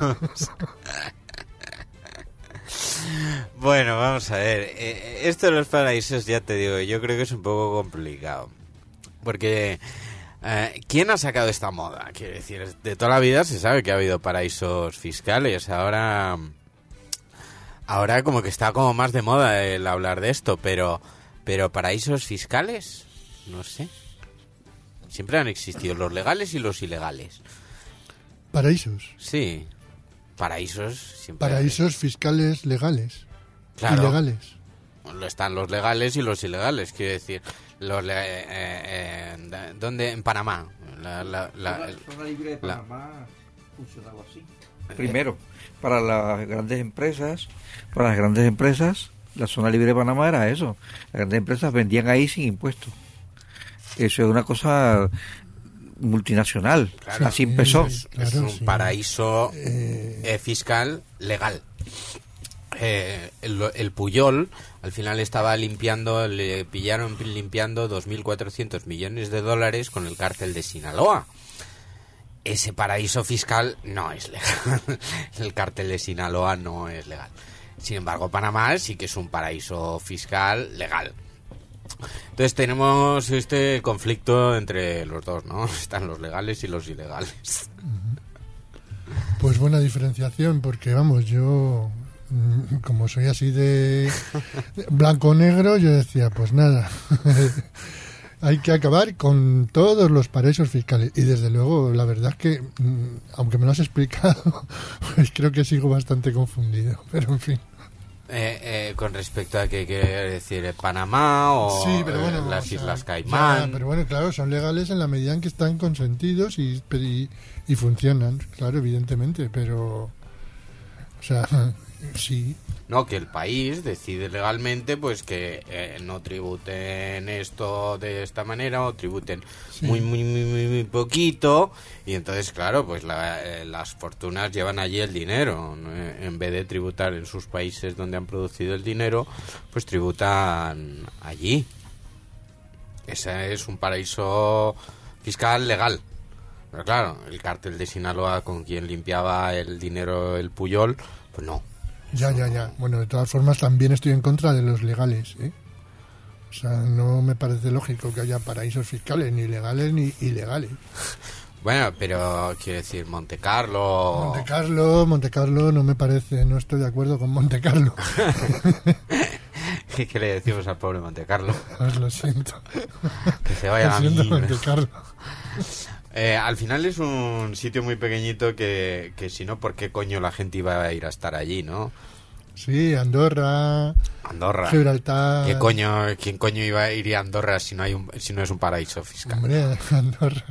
[SPEAKER 2] Bueno, vamos a ver. Esto de los paraísos, ya te digo, yo creo que es un poco complicado. Porque... ¿quién ha sacado esta moda? Quiero decir, de toda la vida se sabe que ha habido paraísos fiscales. Ahora como que está como más de moda el hablar de esto, pero paraísos fiscales, no sé. Siempre han existido los legales y los ilegales.
[SPEAKER 1] ¿Paraísos?
[SPEAKER 2] Sí, paraísos siempre.
[SPEAKER 1] Paraísos fiscales legales.
[SPEAKER 2] Claro.
[SPEAKER 1] Ilegales.
[SPEAKER 2] Están los legales y los ilegales, quiero decir. ¿Dónde? En Panamá.
[SPEAKER 4] La zona libre de Panamá funcionaba así. Primero, para las grandes empresas, la zona libre de Panamá era eso. Las grandes empresas vendían ahí sin impuestos. Eso es una cosa multinacional.
[SPEAKER 2] Claro,
[SPEAKER 4] así empezó.
[SPEAKER 2] Es un paraíso fiscal legal. El Pujol al final estaba le pillaron limpiando 2.400 millones de dólares con el cártel de Sinaloa. Ese paraíso fiscal no es legal. El cártel de Sinaloa no es legal. Sin embargo, Panamá sí que es un paraíso fiscal legal. Entonces tenemos este conflicto entre los dos, ¿no? Están los legales y los ilegales.
[SPEAKER 1] Pues buena diferenciación, porque vamos, yo... como soy así de blanco-negro, yo decía, pues nada. Hay que acabar con todos los paraísos fiscales. Y desde luego, la verdad es que, aunque me lo has explicado, pues creo que sigo bastante confundido. Pero en fin.
[SPEAKER 2] Con respecto a qué quiere decir Panamá o
[SPEAKER 1] Sí, pero bueno,
[SPEAKER 2] las Islas Caimán.
[SPEAKER 1] Ya, pero bueno, claro, son legales en la medida en que están consentidos y funcionan, claro, evidentemente, pero... O sea, sí.
[SPEAKER 2] No, que el país decide legalmente pues que no tributen esto de esta manera o tributen
[SPEAKER 1] Sí.
[SPEAKER 2] muy poquito, y entonces claro, pues las fortunas llevan allí el dinero, ¿no? En vez de tributar en sus países donde han producido el dinero, pues tributan allí. Ese es un paraíso fiscal legal. Pero claro, el cártel de Sinaloa, con quien limpiaba el dinero el Puyol, pues no.
[SPEAKER 1] Ya. Bueno, de todas formas también estoy en contra de los legales, ¿eh? O sea, no me parece lógico que haya paraísos fiscales, ni legales ni ilegales.
[SPEAKER 2] Bueno, pero quiero decir, Monte Carlo,
[SPEAKER 1] Monte Carlo no me parece, no estoy de acuerdo con Monte Carlo.
[SPEAKER 2] ¿qué le decimos al pobre Monte Carlo?
[SPEAKER 1] Os lo siento.
[SPEAKER 2] Que se vaya
[SPEAKER 1] Lo
[SPEAKER 2] a
[SPEAKER 1] siento,
[SPEAKER 2] mí.
[SPEAKER 1] Monte Carlo.
[SPEAKER 2] Al final es un sitio muy pequeñito que si no, ¿por qué coño la gente iba a ir a estar allí, no?
[SPEAKER 1] Sí, Andorra, Gibraltar.
[SPEAKER 2] ¿Quién coño iría a Andorra si no es un paraíso fiscal?
[SPEAKER 1] Hombre, Andorra.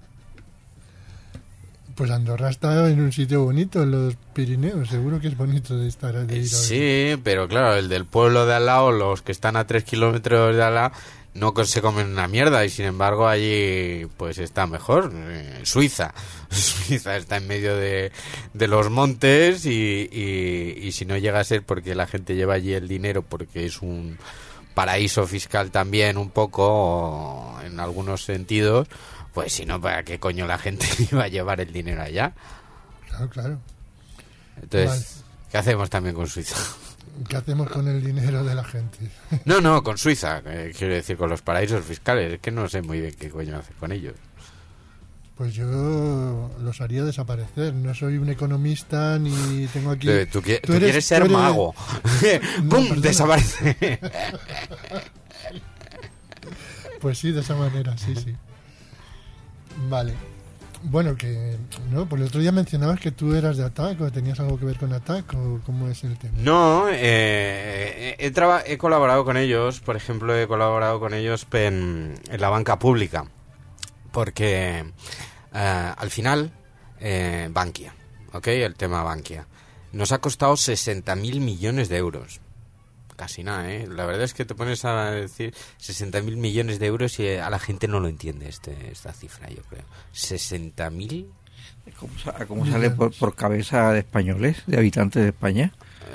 [SPEAKER 1] Pues Andorra está en un sitio bonito, en los Pirineos. Seguro que es bonito de estar de ir hoy.
[SPEAKER 2] Sí, pero claro, el del pueblo de al lado, los que están a 3 kilómetros de al lado, no se comen una mierda, y sin embargo allí pues está mejor. Suiza está en medio de los montes, y si no llega a ser porque la gente lleva allí el dinero, porque es un paraíso fiscal también un poco en algunos sentidos, pues si no, ¿para qué coño la gente iba a llevar el dinero allá?
[SPEAKER 1] Claro.
[SPEAKER 2] Entonces,
[SPEAKER 1] Vale.
[SPEAKER 2] ¿qué hacemos también con Suiza?
[SPEAKER 1] ¿Qué hacemos con el dinero de la gente?
[SPEAKER 2] No, con Suiza, quiero decir, con los paraísos fiscales. Es que no sé muy bien qué coño hacer con ellos.
[SPEAKER 1] Pues yo los haría desaparecer. No soy un economista ni tengo aquí...
[SPEAKER 2] Tú quieres ser mago. ¡Pum!
[SPEAKER 1] perdona.
[SPEAKER 2] Desaparece.
[SPEAKER 1] Pues sí, de esa manera, sí. Vale. Bueno, que... No, pues el otro día mencionabas que tú eras de ATAC, o tenías algo que ver con ATAC, o cómo es el tema.
[SPEAKER 2] No, he colaborado con ellos. Por ejemplo, he colaborado con ellos en la banca pública. Porque al final, Bankia, ¿ok? El tema Bankia nos ha costado 60.000 millones de euros. Casi nada, ¿eh? La verdad es que te pones a decir 60.000 millones de euros y a la gente no lo entiende esta cifra, yo creo. 60.000.
[SPEAKER 4] ¿Cómo sale por cabeza de españoles, de habitantes de España?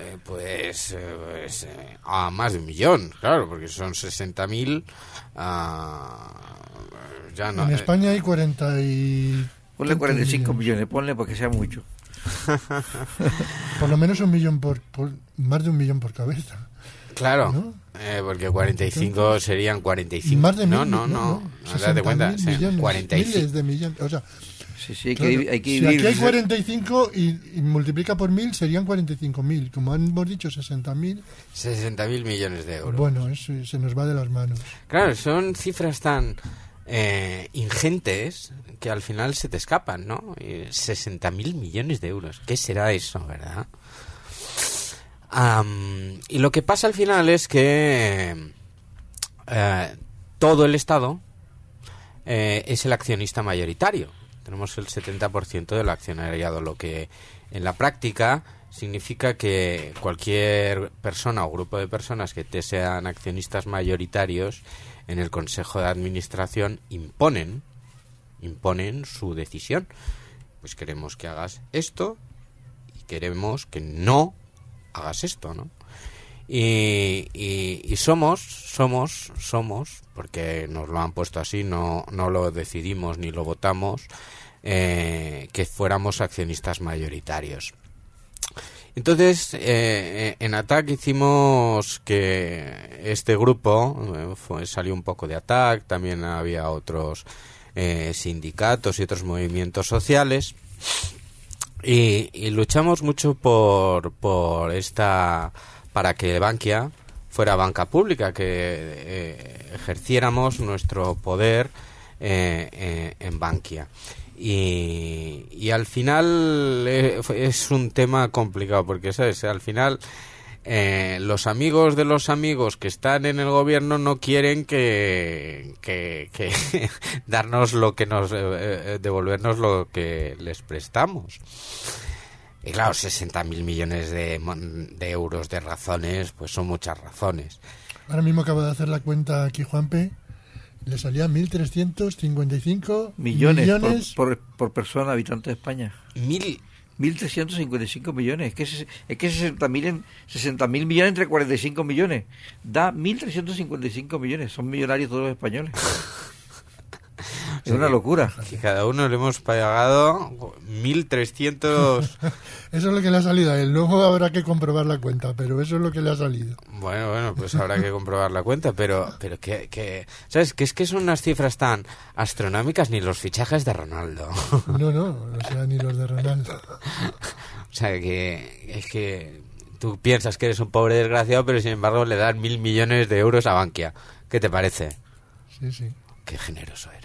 [SPEAKER 2] A más de 1 millón, claro, porque son 60.000. Ya no.
[SPEAKER 1] En España hay 40 y...
[SPEAKER 4] Ponle 45 millones, ponle porque sea mucho.
[SPEAKER 1] Por lo menos 1 millón más de 1 millón por cabeza.
[SPEAKER 2] Claro,
[SPEAKER 1] ¿no?
[SPEAKER 2] Porque 45 serían 45.
[SPEAKER 1] Más de mil,
[SPEAKER 2] no, date cuenta,
[SPEAKER 1] 60.000 millones,
[SPEAKER 2] 45.
[SPEAKER 1] miles de millones, o sea,
[SPEAKER 4] Sí,
[SPEAKER 1] claro,
[SPEAKER 4] hay que
[SPEAKER 1] si
[SPEAKER 4] vivir.
[SPEAKER 1] aquí hay 45 y multiplica por 1.000 serían 45.000, como hemos dicho 60.000.
[SPEAKER 2] 60.000 millones de euros.
[SPEAKER 1] Bueno, eso se nos va de las manos.
[SPEAKER 2] Claro, son cifras tan ingentes que al final se te escapan, ¿no? 60.000 millones de euros. ¿Qué será eso, verdad? Y lo que pasa al final es que todo el Estado es el accionista mayoritario. Tenemos el 70% del accionariado, lo que en la práctica significa que cualquier persona o grupo de personas que te sean accionistas mayoritarios en el Consejo de Administración imponen su decisión. Pues queremos que hagas esto y queremos que no hagas esto, ¿no? Y somos, porque nos lo han puesto así, no lo decidimos ni lo votamos, que fuéramos accionistas mayoritarios. Entonces, en ATAC hicimos que este grupo salió un poco de ATAC, también había otros sindicatos y otros movimientos sociales, y luchamos mucho por para que Bankia fuera banca pública, que ejerciéramos nuestro poder en Bankia. Y al final es un tema complicado, porque, ¿sabes? Al final los amigos de los amigos que están en el gobierno no quieren que darnos lo que nos devolvernos lo que les prestamos. Y claro, 60.000 millones de euros de razones, pues son muchas razones.
[SPEAKER 1] Ahora mismo acabo de hacer la cuenta aquí, Juanpe. Le salían 1.355 millones
[SPEAKER 4] por persona, habitante de España. 1.355 millones. Es que 60.000 millones entre 45 millones. Da 1.355 millones. Son millonarios todos los españoles. Es una locura.
[SPEAKER 2] Que cada uno le hemos pagado 1.300...
[SPEAKER 1] Eso es lo que le ha salido a él. Luego habrá que comprobar la cuenta, pero eso es lo que le ha salido.
[SPEAKER 2] Bueno, pues habrá que comprobar la cuenta, pero que ¿sabes? Que es que son unas cifras tan astronómicas, ni los fichajes de Ronaldo.
[SPEAKER 1] No sea ni los de Ronaldo.
[SPEAKER 2] O sea, que es que tú piensas que eres un pobre desgraciado, pero sin embargo le dan 1.000 millones de euros a Bankia. ¿Qué te parece?
[SPEAKER 1] Sí.
[SPEAKER 2] Qué generoso eres.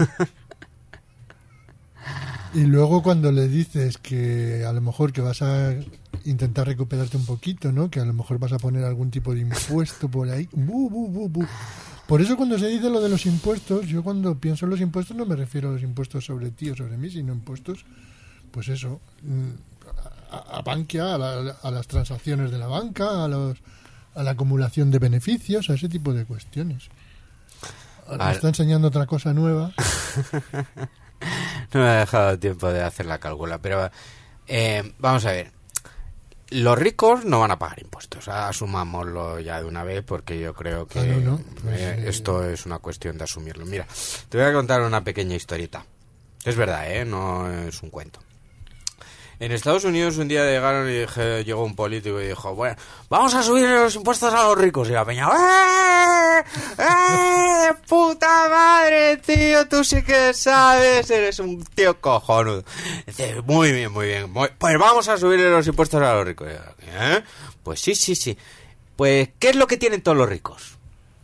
[SPEAKER 1] Y luego cuando le dices que a lo mejor que vas a intentar recuperarte un poquito, ¿no? Que a lo mejor vas a poner algún tipo de impuesto por ahí. Por eso cuando se dice lo de los impuestos, yo cuando pienso en los impuestos no me refiero a los impuestos sobre ti o sobre mí, sino impuestos, pues eso, a Bankia, a las transacciones de la banca, a la acumulación de beneficios, a ese tipo de cuestiones. Me está enseñando otra cosa nueva.
[SPEAKER 2] No me ha dejado tiempo de hacer la cálcula, pero vamos a ver. Los ricos no van a pagar impuestos. Asumámoslo ya de una vez, porque yo creo que esto es una cuestión de asumirlo. Mira, te voy a contar una pequeña historieta. Es verdad, no es un cuento. En Estados Unidos un día llegó un político y dijo, bueno, vamos a subir los impuestos a los ricos. Y la peña, puta madre, tío, tú sí que sabes, eres un tío cojonudo. Dice, muy bien, pues vamos a subir los impuestos a los ricos. Pues sí. Pues, ¿qué es lo que tienen todos los ricos?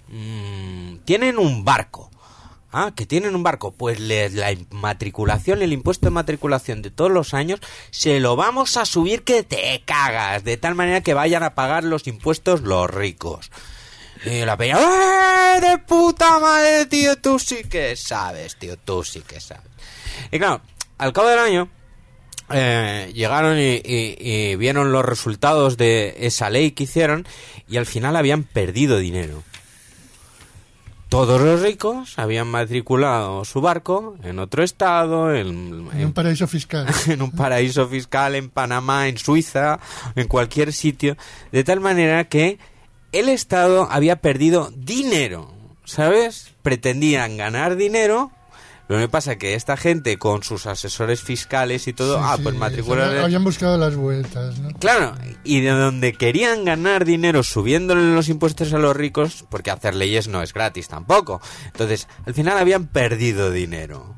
[SPEAKER 2] Tienen un barco. Que tienen un barco, pues la matriculación, el impuesto de matriculación de todos los años, se lo vamos a subir que te cagas, de tal manera que vayan a pagar los impuestos los ricos. Y la peña, de puta madre, tío, tú sí que sabes, tío, tú sí que sabes. Y claro, al cabo del año, llegaron y vieron los resultados de esa ley que hicieron, y al final habían perdido dinero. Todos los ricos habían matriculado su barco en otro estado, en
[SPEAKER 1] un paraíso fiscal.
[SPEAKER 2] En un paraíso fiscal, en Panamá, en Suiza, en cualquier sitio, de tal manera que el Estado había perdido dinero, ¿sabes? Pretendían ganar dinero. Lo que pasa es que esta gente, con sus asesores fiscales y todo, pues matricular...
[SPEAKER 1] Habían buscado las vueltas, ¿no?
[SPEAKER 2] Claro, y de donde querían ganar dinero subiéndole los impuestos a los ricos, porque hacer leyes no es gratis tampoco. Entonces, al final habían perdido dinero.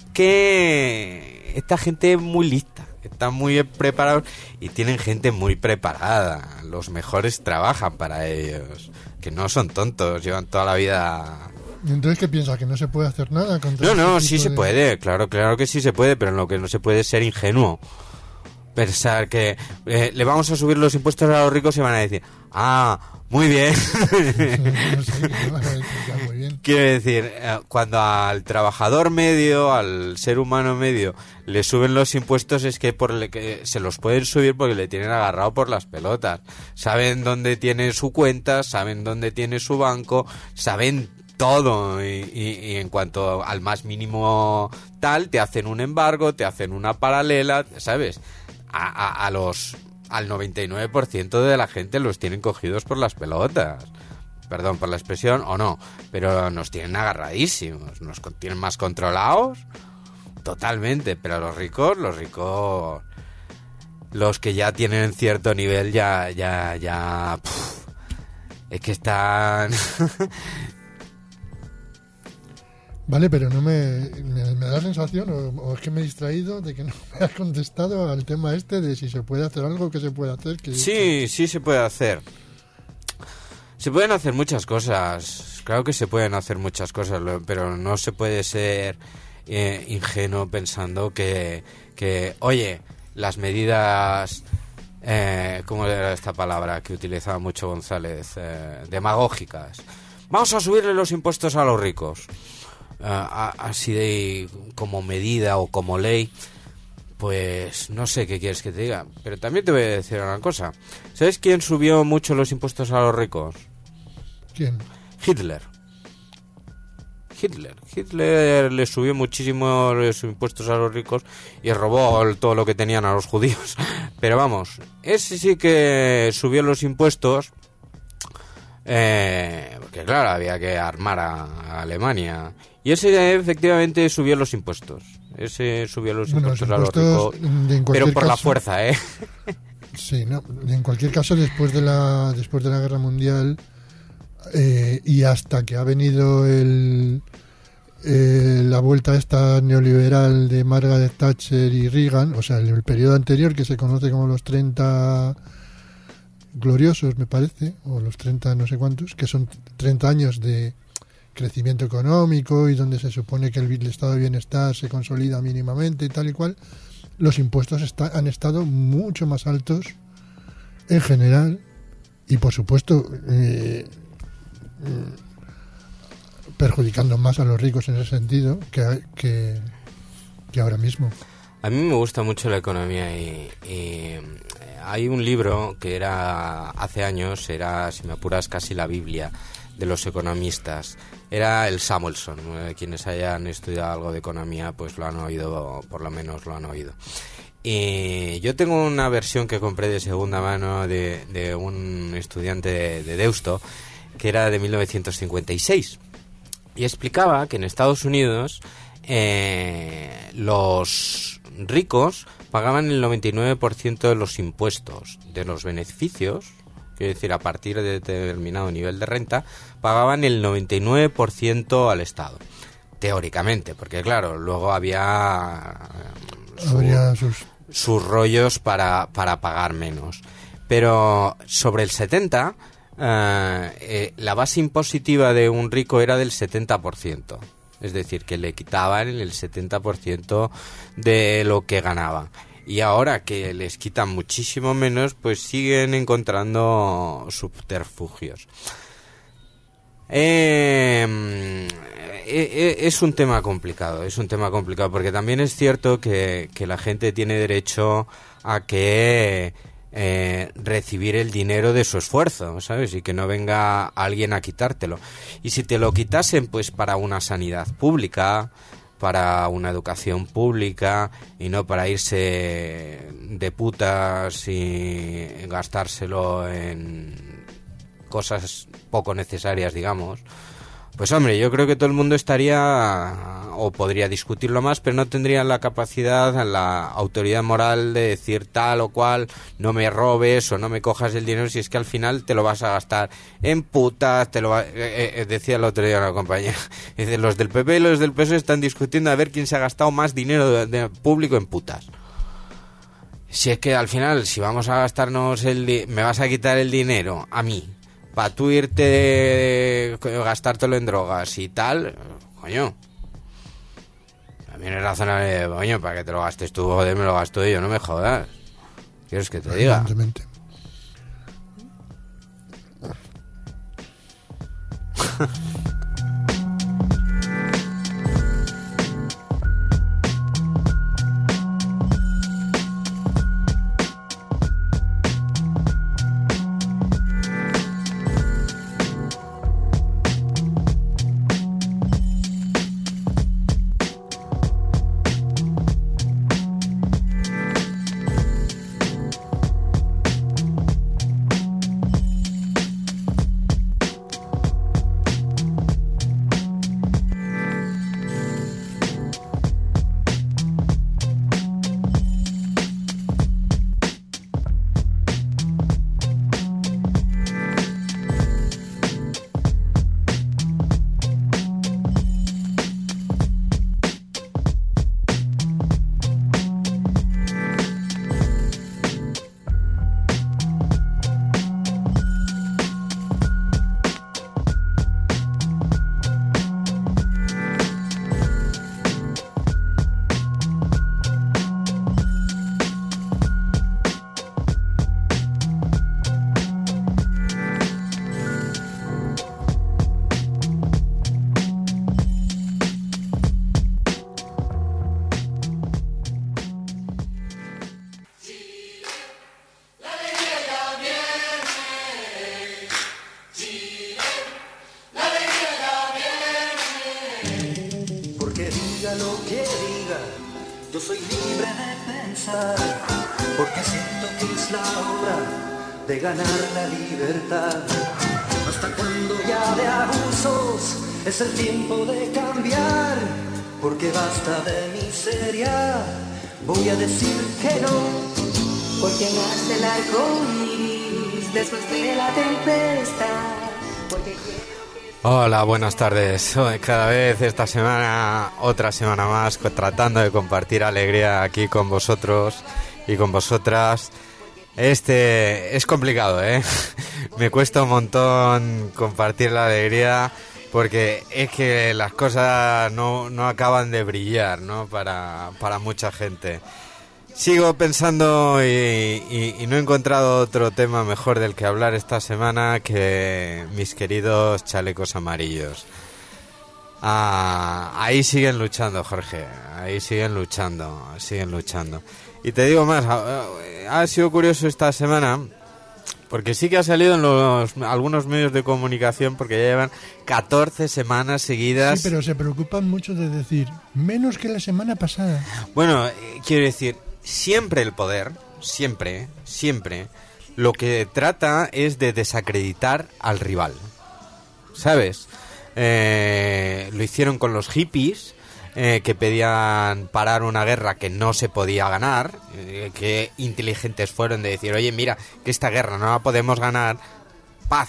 [SPEAKER 2] Que esta gente es muy lista, están muy preparados y tienen gente muy preparada. Los mejores trabajan para ellos, que no son tontos, llevan toda la vida...
[SPEAKER 1] Entonces, ¿qué piensas? ¿Que no se puede hacer nada contra
[SPEAKER 2] No, sí se puede, claro que sí se puede, pero lo que no se puede es ser ingenuo. Pensar que le vamos a subir los impuestos a los ricos y van a decir, muy bien.
[SPEAKER 1] No sé, ¿qué van a decir? Muy bien.
[SPEAKER 2] Quiero decir, cuando al trabajador medio, al ser humano medio, le suben los impuestos, es que se los pueden subir porque le tienen agarrado por las pelotas. Saben dónde tiene su cuenta, saben dónde tiene su banco, saben todo, y en cuanto al más mínimo tal, te hacen un embargo, te hacen una paralela, ¿sabes? Al 99% de la gente los tienen cogidos por las pelotas. Perdón por la expresión, o no, pero nos tienen agarradísimos, nos tienen más controlados, totalmente, pero los ricos, los que ya tienen cierto nivel, es que están...
[SPEAKER 1] Vale, pero no me da la sensación, o es que me he distraído, de que no me has contestado al tema de si se puede hacer algo, que se puede hacer.
[SPEAKER 2] Sí se puede hacer. Se pueden hacer muchas cosas. claro que se pueden hacer muchas cosas, pero no se puede ser ingenuo pensando que oye, las medidas, ¿cómo era esta palabra que utilizaba mucho González? Demagógicas. Vamos a subirle los impuestos a los ricos. Así de como medida o como ley, pues no sé qué quieres que te diga. Pero también te voy a decir una cosa. ¿Sabes quién subió mucho los impuestos a los ricos?
[SPEAKER 1] ¿Quién?
[SPEAKER 2] Hitler le subió muchísimo los impuestos a los ricos y robó todo lo que tenían a los judíos. Pero vamos, ese sí que subió los impuestos, porque claro, había que armar a Alemania. Y ese efectivamente subió los impuestos. Ese subió los impuestos a los ricos, pero por la fuerza,
[SPEAKER 1] Sí, no, en cualquier caso, después de la Guerra Mundial, y hasta que ha venido la vuelta esta neoliberal de Margaret Thatcher y Reagan, o sea, el periodo anterior, que se conoce como los 30 gloriosos, me parece, o los 30 no sé cuántos, que son 30 años de crecimiento económico y donde se supone que el estado de bienestar se consolida mínimamente y tal y cual, los impuestos han estado mucho más altos en general y por supuesto perjudicando más a los ricos en ese sentido que ahora mismo.
[SPEAKER 2] A mí me gusta mucho la economía y hay un libro que era hace años, era, si me apuras, casi la Biblia de los economistas. Era el Samuelson. Quienes hayan estudiado algo de economía pues lo han oído, por lo menos lo han oído. Y yo tengo una versión que compré de segunda mano de un estudiante de Deusto, que era de 1956, y explicaba que en Estados Unidos los ricos pagaban el 99% de los impuestos, de los beneficios, quiero decir, a partir de determinado nivel de renta, pagaban el 99% al Estado, teóricamente, porque claro, luego había sus rollos para pagar menos. Pero sobre el 70%, la base impositiva de un rico era del 70%. Es decir, que le quitaban el 70% de lo que ganaba. Y ahora que les quitan muchísimo menos, pues siguen encontrando subterfugios. Es un tema complicado, porque también es cierto que la gente tiene derecho a que recibir el dinero de su esfuerzo, ¿sabes? Y que no venga alguien a quitártelo. Y si te lo quitasen, pues para una sanidad pública, para una educación pública, y no para irse de putas y gastárselo en cosas poco necesarias, digamos, pues hombre, yo creo que todo el mundo estaría, o podría discutirlo más, pero no tendría la capacidad, la autoridad moral de decir tal o cual, no me robes o no me cojas el dinero, si es que al final te lo vas a gastar en putas, decía el otro día una compañera, dice, los del PP y los del PSOE están discutiendo a ver quién se ha gastado más dinero de público en putas. Si es que al final, si vamos a gastarnos me vas a quitar el dinero a mí, para tú irte gastártelo en drogas y tal, coño, también es razonable, coño, para que te lo gastes tú, joder, me lo gasto yo, no me jodas. ¿Quieres que te diga?
[SPEAKER 1] Evidentemente.
[SPEAKER 5] diga lo que diga, yo soy libre de pensar, porque siento que es la hora de ganar la libertad. Hasta cuando ya de abusos es el tiempo de cambiar, porque basta de miseria, voy a decir que no.
[SPEAKER 6] Porque nace el arco iris después de la tempestad. Porque
[SPEAKER 2] Hola, buenas tardes. Cada vez esta semana, otra semana más, tratando de compartir alegría aquí con vosotros y con vosotras. Es complicado, ¿eh? Me cuesta un montón compartir la alegría porque es que las cosas no acaban de brillar, ¿no? Para mucha gente. Sigo pensando y no he encontrado otro tema mejor del que hablar esta semana que mis queridos chalecos amarillos. Ahí siguen luchando, Jorge, ahí siguen luchando. Y te digo más, ha sido curioso esta semana porque sí que ha salido en algunos medios de comunicación, porque ya llevan 14 semanas seguidas.
[SPEAKER 1] Sí, pero se preocupan mucho de decir menos que la semana pasada.
[SPEAKER 2] Bueno, quiero decir, siempre el poder, siempre, lo que trata es de desacreditar al rival, ¿sabes? Lo hicieron con los hippies, que pedían parar una guerra que no se podía ganar, que inteligentes fueron de decir, oye, mira, que esta guerra no la podemos ganar, paz.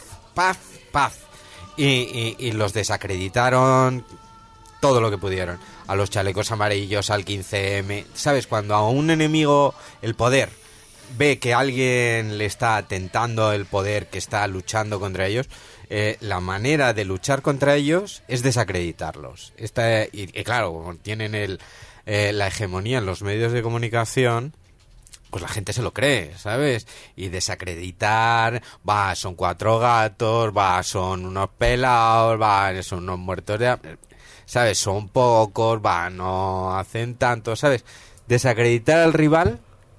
[SPEAKER 2] Y los desacreditaron todo lo que pudieron. A los chalecos amarillos, al 15M. ¿Sabes? Cuando a un enemigo, el poder, ve que alguien le está atentando el poder, que está luchando contra ellos, la manera de luchar contra ellos es desacreditarlos. Y claro, como tienen la hegemonía en los medios de comunicación, pues la gente se lo cree, ¿sabes? Y desacreditar, son 4 gatos, son unos pelados, son unos muertos de hambre, ¿sabes? Son pocos, no hacen tanto, ¿sabes? Desacreditar al rival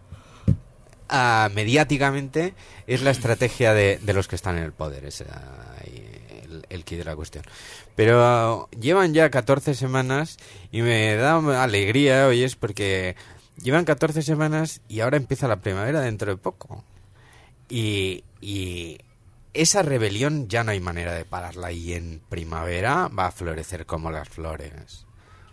[SPEAKER 2] mediáticamente es la estrategia de los que están en el poder, es el quid de la cuestión. Pero llevan ya 14 semanas y me da alegría, oyes, porque llevan 14 semanas y ahora empieza la primavera dentro de poco. Y esa rebelión ya no hay manera de pararla, y en primavera va a florecer como las flores.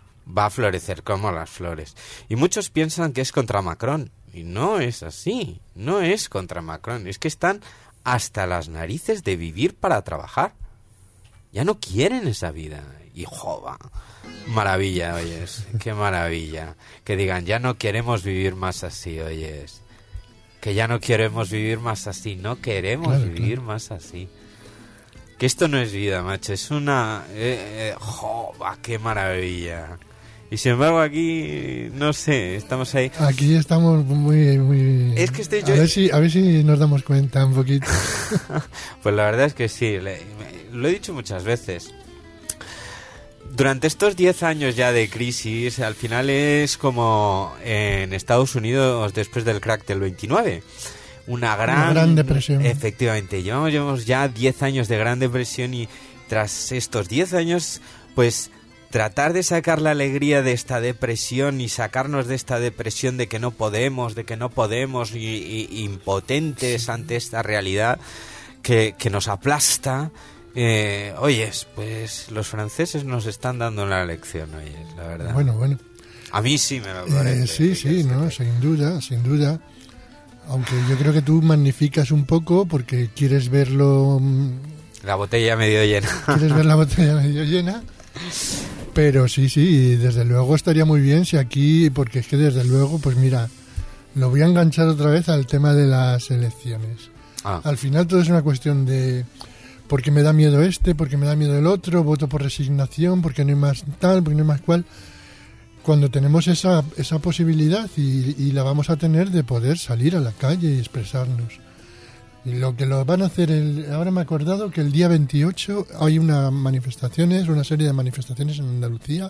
[SPEAKER 2] Y muchos piensan que es contra Macron, y no es así, no es contra Macron, es que están hasta las narices de vivir para trabajar. Ya no quieren esa vida, y jova, maravilla, oyes, qué maravilla, que digan, ya no queremos vivir más así, oyes. Que ya no queremos vivir más así, no queremos vivir más así. Que esto no es vida, macho, es una... ¡Jova, qué maravilla! Y sin embargo aquí, no sé, estamos ahí...
[SPEAKER 1] Aquí estamos muy...
[SPEAKER 2] Es que estoy
[SPEAKER 1] yo... A ver si nos damos cuenta un poquito.
[SPEAKER 2] Pues la verdad es que sí, lo he dicho muchas veces. Durante estos 10 años ya de crisis, al final es como en Estados Unidos después del crack del 29. Una gran
[SPEAKER 1] depresión.
[SPEAKER 2] Efectivamente, llevamos ya 10 años de gran depresión, y tras estos 10 años, pues tratar de sacar la alegría de esta depresión y sacarnos de esta depresión de que no podemos y impotentes ante esta realidad que nos aplasta. Oyes, pues los franceses nos están dando la lección, oyes, la verdad.
[SPEAKER 1] Bueno.
[SPEAKER 2] A mí sí me lo parece.
[SPEAKER 1] Sí, no, sin duda. Aunque yo creo que tú magnificas un poco porque quieres verlo...
[SPEAKER 2] La botella medio llena.
[SPEAKER 1] Quieres ver la botella medio llena. Pero sí, desde luego estaría muy bien si aquí... Porque es que desde luego, pues mira, lo voy a enganchar otra vez al tema de las elecciones. Al final todo es una cuestión de... Porque me da miedo porque me da miedo el otro, voto por resignación, porque no hay más tal, porque no hay más cual. Cuando tenemos esa posibilidad y la vamos a tener de poder salir a la calle y expresarnos. Y lo que lo van a hacer, ahora me he acordado que el día 28 hay una serie de manifestaciones en Andalucía,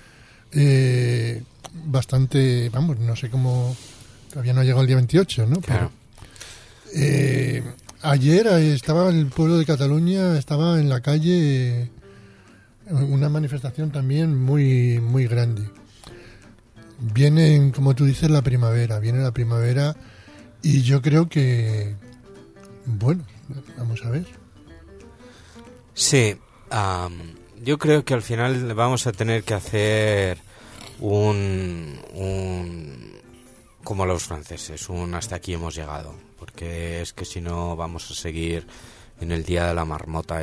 [SPEAKER 1] bastante, no sé cómo, todavía no ha llegado el día 28, ¿no?
[SPEAKER 2] Claro.
[SPEAKER 1] Pero, ayer estaba el pueblo de Cataluña, estaba en la calle una manifestación también muy, muy grande. viene, como tú dices, viene la primavera y yo creo que, bueno, vamos a ver.
[SPEAKER 2] Sí, yo creo que al final vamos a tener que hacer un como los franceses, un hasta aquí hemos llegado, porque es que si no vamos a seguir en el día de la marmota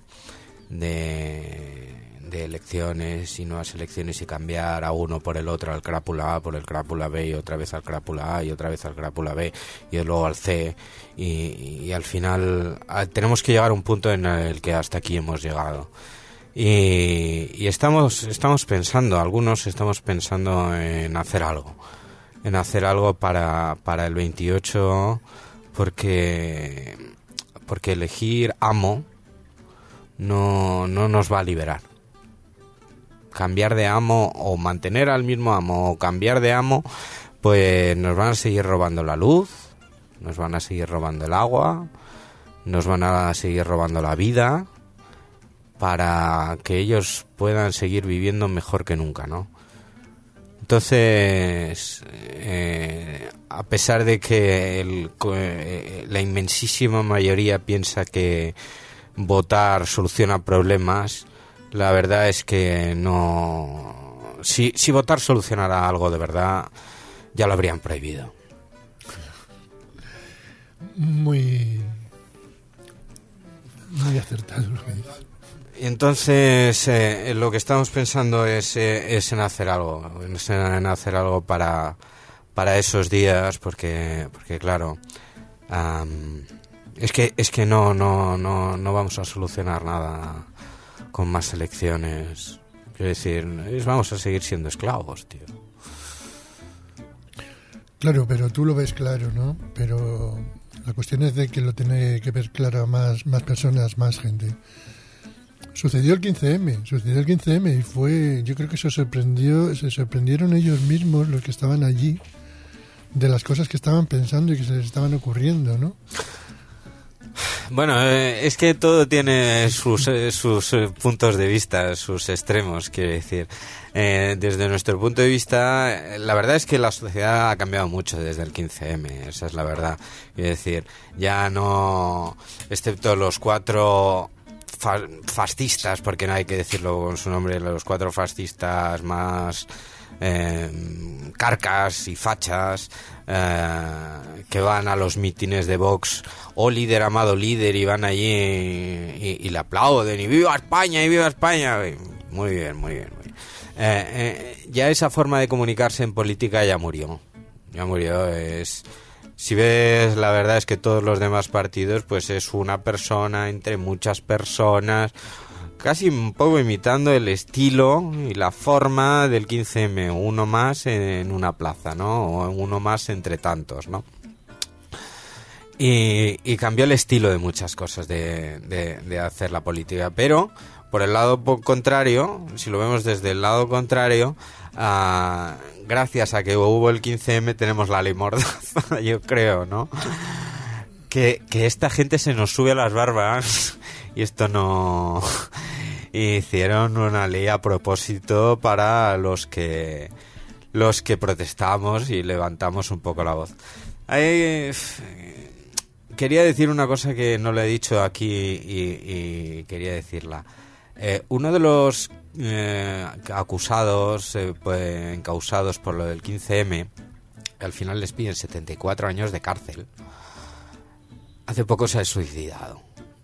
[SPEAKER 2] de elecciones y nuevas elecciones y cambiar a uno por el otro, al crápula A por el crápula B y otra vez al crápula A y otra vez al crápula B y luego al C y al final tenemos que llegar a un punto en el que hasta aquí hemos llegado y estamos pensando, algunos estamos pensando en hacer algo para el 28 porque elegir amo no nos va a liberar. Cambiar de amo o mantener al mismo amo o cambiar de amo, pues nos van a seguir robando la luz, nos van a seguir robando el agua, nos van a seguir robando la vida para que ellos puedan seguir viviendo mejor que nunca, ¿no? Entonces, a pesar de que la inmensísima mayoría piensa que votar soluciona problemas, la verdad es que no. Si votar solucionara algo de verdad, ya lo habrían prohibido.
[SPEAKER 1] Muy acertado lo que dices.
[SPEAKER 2] Y entonces lo que estamos pensando es en hacer algo, en hacer algo para esos días, porque claro, es que no vamos a solucionar nada con más elecciones. Quiero decir, vamos a seguir siendo esclavos, tío.
[SPEAKER 1] Claro, pero tú lo ves claro, ¿no? Pero la cuestión es de que lo tiene que ver claro más personas, más gente. Sucedió el 15M y fue, yo creo que se sorprendieron ellos mismos, los que estaban allí, de las cosas que estaban pensando y que se les estaban ocurriendo, ¿no?
[SPEAKER 2] Bueno, es que todo tiene sus puntos de vista, sus extremos, quiero decir. Desde nuestro punto de vista, la verdad es que la sociedad ha cambiado mucho desde el 15M, esa es la verdad. Quiero decir, ya no, excepto los 4 fascistas, porque no hay que decirlo con su nombre, los 4 fascistas más carcas y fachas que van a los mítines de Vox, o líder, amado líder, y van allí y le aplauden y ¡viva España! ¡Y viva España! Muy bien. Ya esa forma de comunicarse en política ya murió. Si ves, la verdad es que todos los demás partidos pues es una persona entre muchas personas, casi un poco imitando el estilo y la forma del 15M, uno más en una plaza, ¿no? O uno más entre tantos, ¿no? Y cambió el estilo de muchas cosas de hacer la política, pero por el lado contrario, si lo vemos desde el lado contrario, gracias a que hubo el 15M tenemos la ley Mordaza, yo creo, ¿no? Que esta gente se nos sube a las barbas y esto no... Hicieron una ley a propósito para los que protestamos y levantamos un poco la voz. Quería decir una cosa que no le he dicho aquí y quería decirla. Uno de los acusados, encausados por lo del 15M, al final les piden 74 años de cárcel. Hace poco se ha suicidado.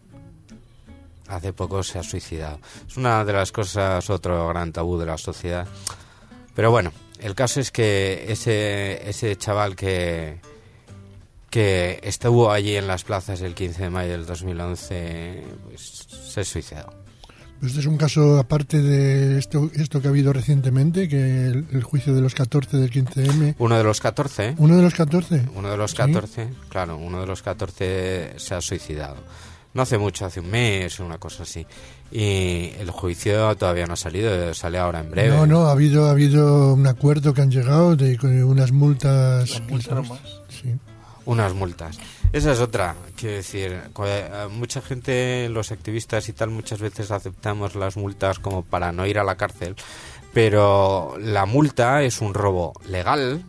[SPEAKER 2] Es una de las cosas, otro gran tabú de la sociedad. Pero bueno, el caso es que ese chaval que estuvo allí en las plazas el 15 de mayo del 2011, pues se ha suicidado.
[SPEAKER 1] Este es un caso aparte de esto que ha habido recientemente, que el juicio de los 14 del 15M.
[SPEAKER 2] ¿Uno de los 14?
[SPEAKER 1] ¿Uno de los 14?
[SPEAKER 2] Uno de los 14, ¿sí? Claro, uno de los 14 se ha suicidado. No hace mucho, hace un mes, una cosa así. Y el juicio todavía no ha salido, sale ahora en breve.
[SPEAKER 1] No, ha habido un acuerdo que han llegado con unas multas.
[SPEAKER 4] ¿Las multas nomás?
[SPEAKER 1] Sí.
[SPEAKER 2] Unas multas. Esa es otra, quiero decir, mucha gente, los activistas y tal, muchas veces aceptamos las multas como para no ir a la cárcel, pero la multa es un robo legal,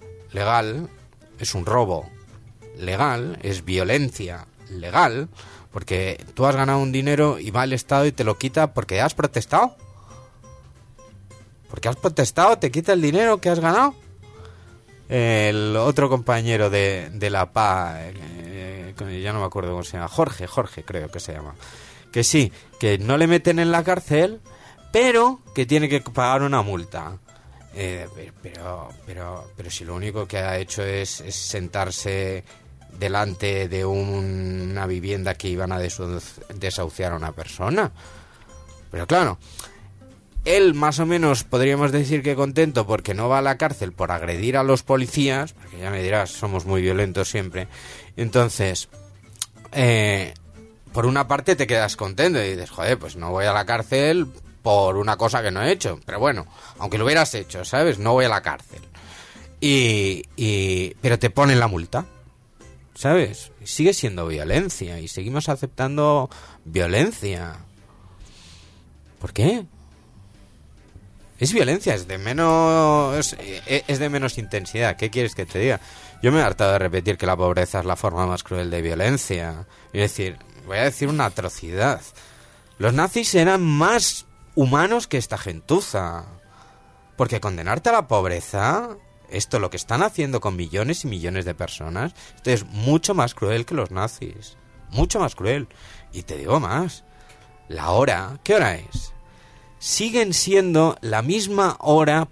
[SPEAKER 2] es un robo legal, es violencia legal, porque tú has ganado un dinero y va el Estado y te lo quita porque has protestado. Porque has protestado, te quita el dinero que has ganado. El otro compañero de la PA, ya no me acuerdo cómo se llama, Jorge creo que se llama, que sí, que no le meten en la cárcel, pero que tiene que pagar una multa. Pero si lo único que ha hecho es sentarse delante de una vivienda que iban a desahuciar a una persona. Pero claro, él más o menos podríamos decir que contento porque no va a la cárcel por agredir a los policías, porque ya me dirás, somos muy violentos siempre. Entonces, por una parte te quedas contento y dices, joder, pues no voy a la cárcel por una cosa que no he hecho. Pero bueno, aunque lo hubieras hecho, ¿sabes? No voy a la cárcel. Pero te ponen la multa, ¿sabes? Sigue siendo violencia y seguimos aceptando violencia. ¿Por qué? Es violencia, es de menos intensidad. ¿Qué quieres que te diga? Yo me he hartado de repetir que la pobreza es la forma más cruel de violencia. Es decir, voy a decir una atrocidad. Los nazis eran más humanos que esta gentuza. Porque condenarte a la pobreza, esto lo que están haciendo con millones y millones de personas, esto es mucho más cruel que los nazis. Mucho más cruel. Y te digo más. La hora, ¿qué hora es? Siguen siendo la misma hora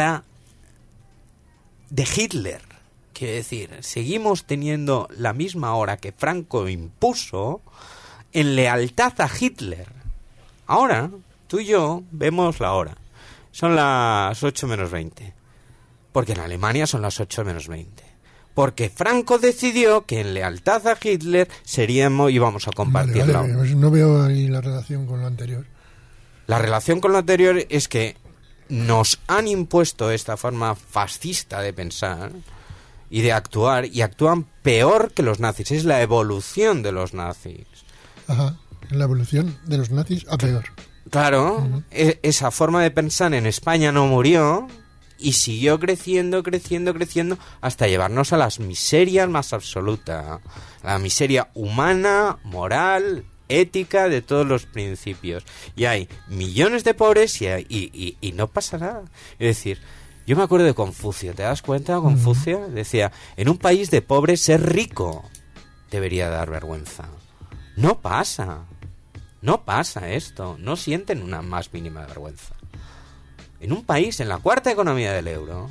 [SPEAKER 2] de Hitler. Quiero decir, seguimos teniendo la misma hora que Franco impuso en lealtad a Hitler. Ahora, tú y yo vemos la hora. Son las 8 menos 20. Porque en Alemania son las 8 menos 20. Porque Franco decidió que en lealtad a Hitler íbamos a compartir la hora.
[SPEAKER 1] No veo ahí la relación con lo anterior.
[SPEAKER 2] La relación con lo anterior es que nos han impuesto esta forma fascista de pensar y de actuar, y actúan peor que los nazis. Es la evolución de los nazis.
[SPEAKER 1] Ajá, la evolución de los nazis a peor.
[SPEAKER 2] Claro, esa forma de pensar en España no murió y siguió creciendo hasta llevarnos a las miserias más absolutas. La miseria humana, moral, ética, de todos los principios. Y hay millones de pobres y no pasa nada. Es decir, yo me acuerdo de Confucio, ¿te das cuenta? Confucio decía, en un país de pobres ser rico debería dar vergüenza. No pasa esto, no sienten una más mínima vergüenza. En un país, en la cuarta economía del euro,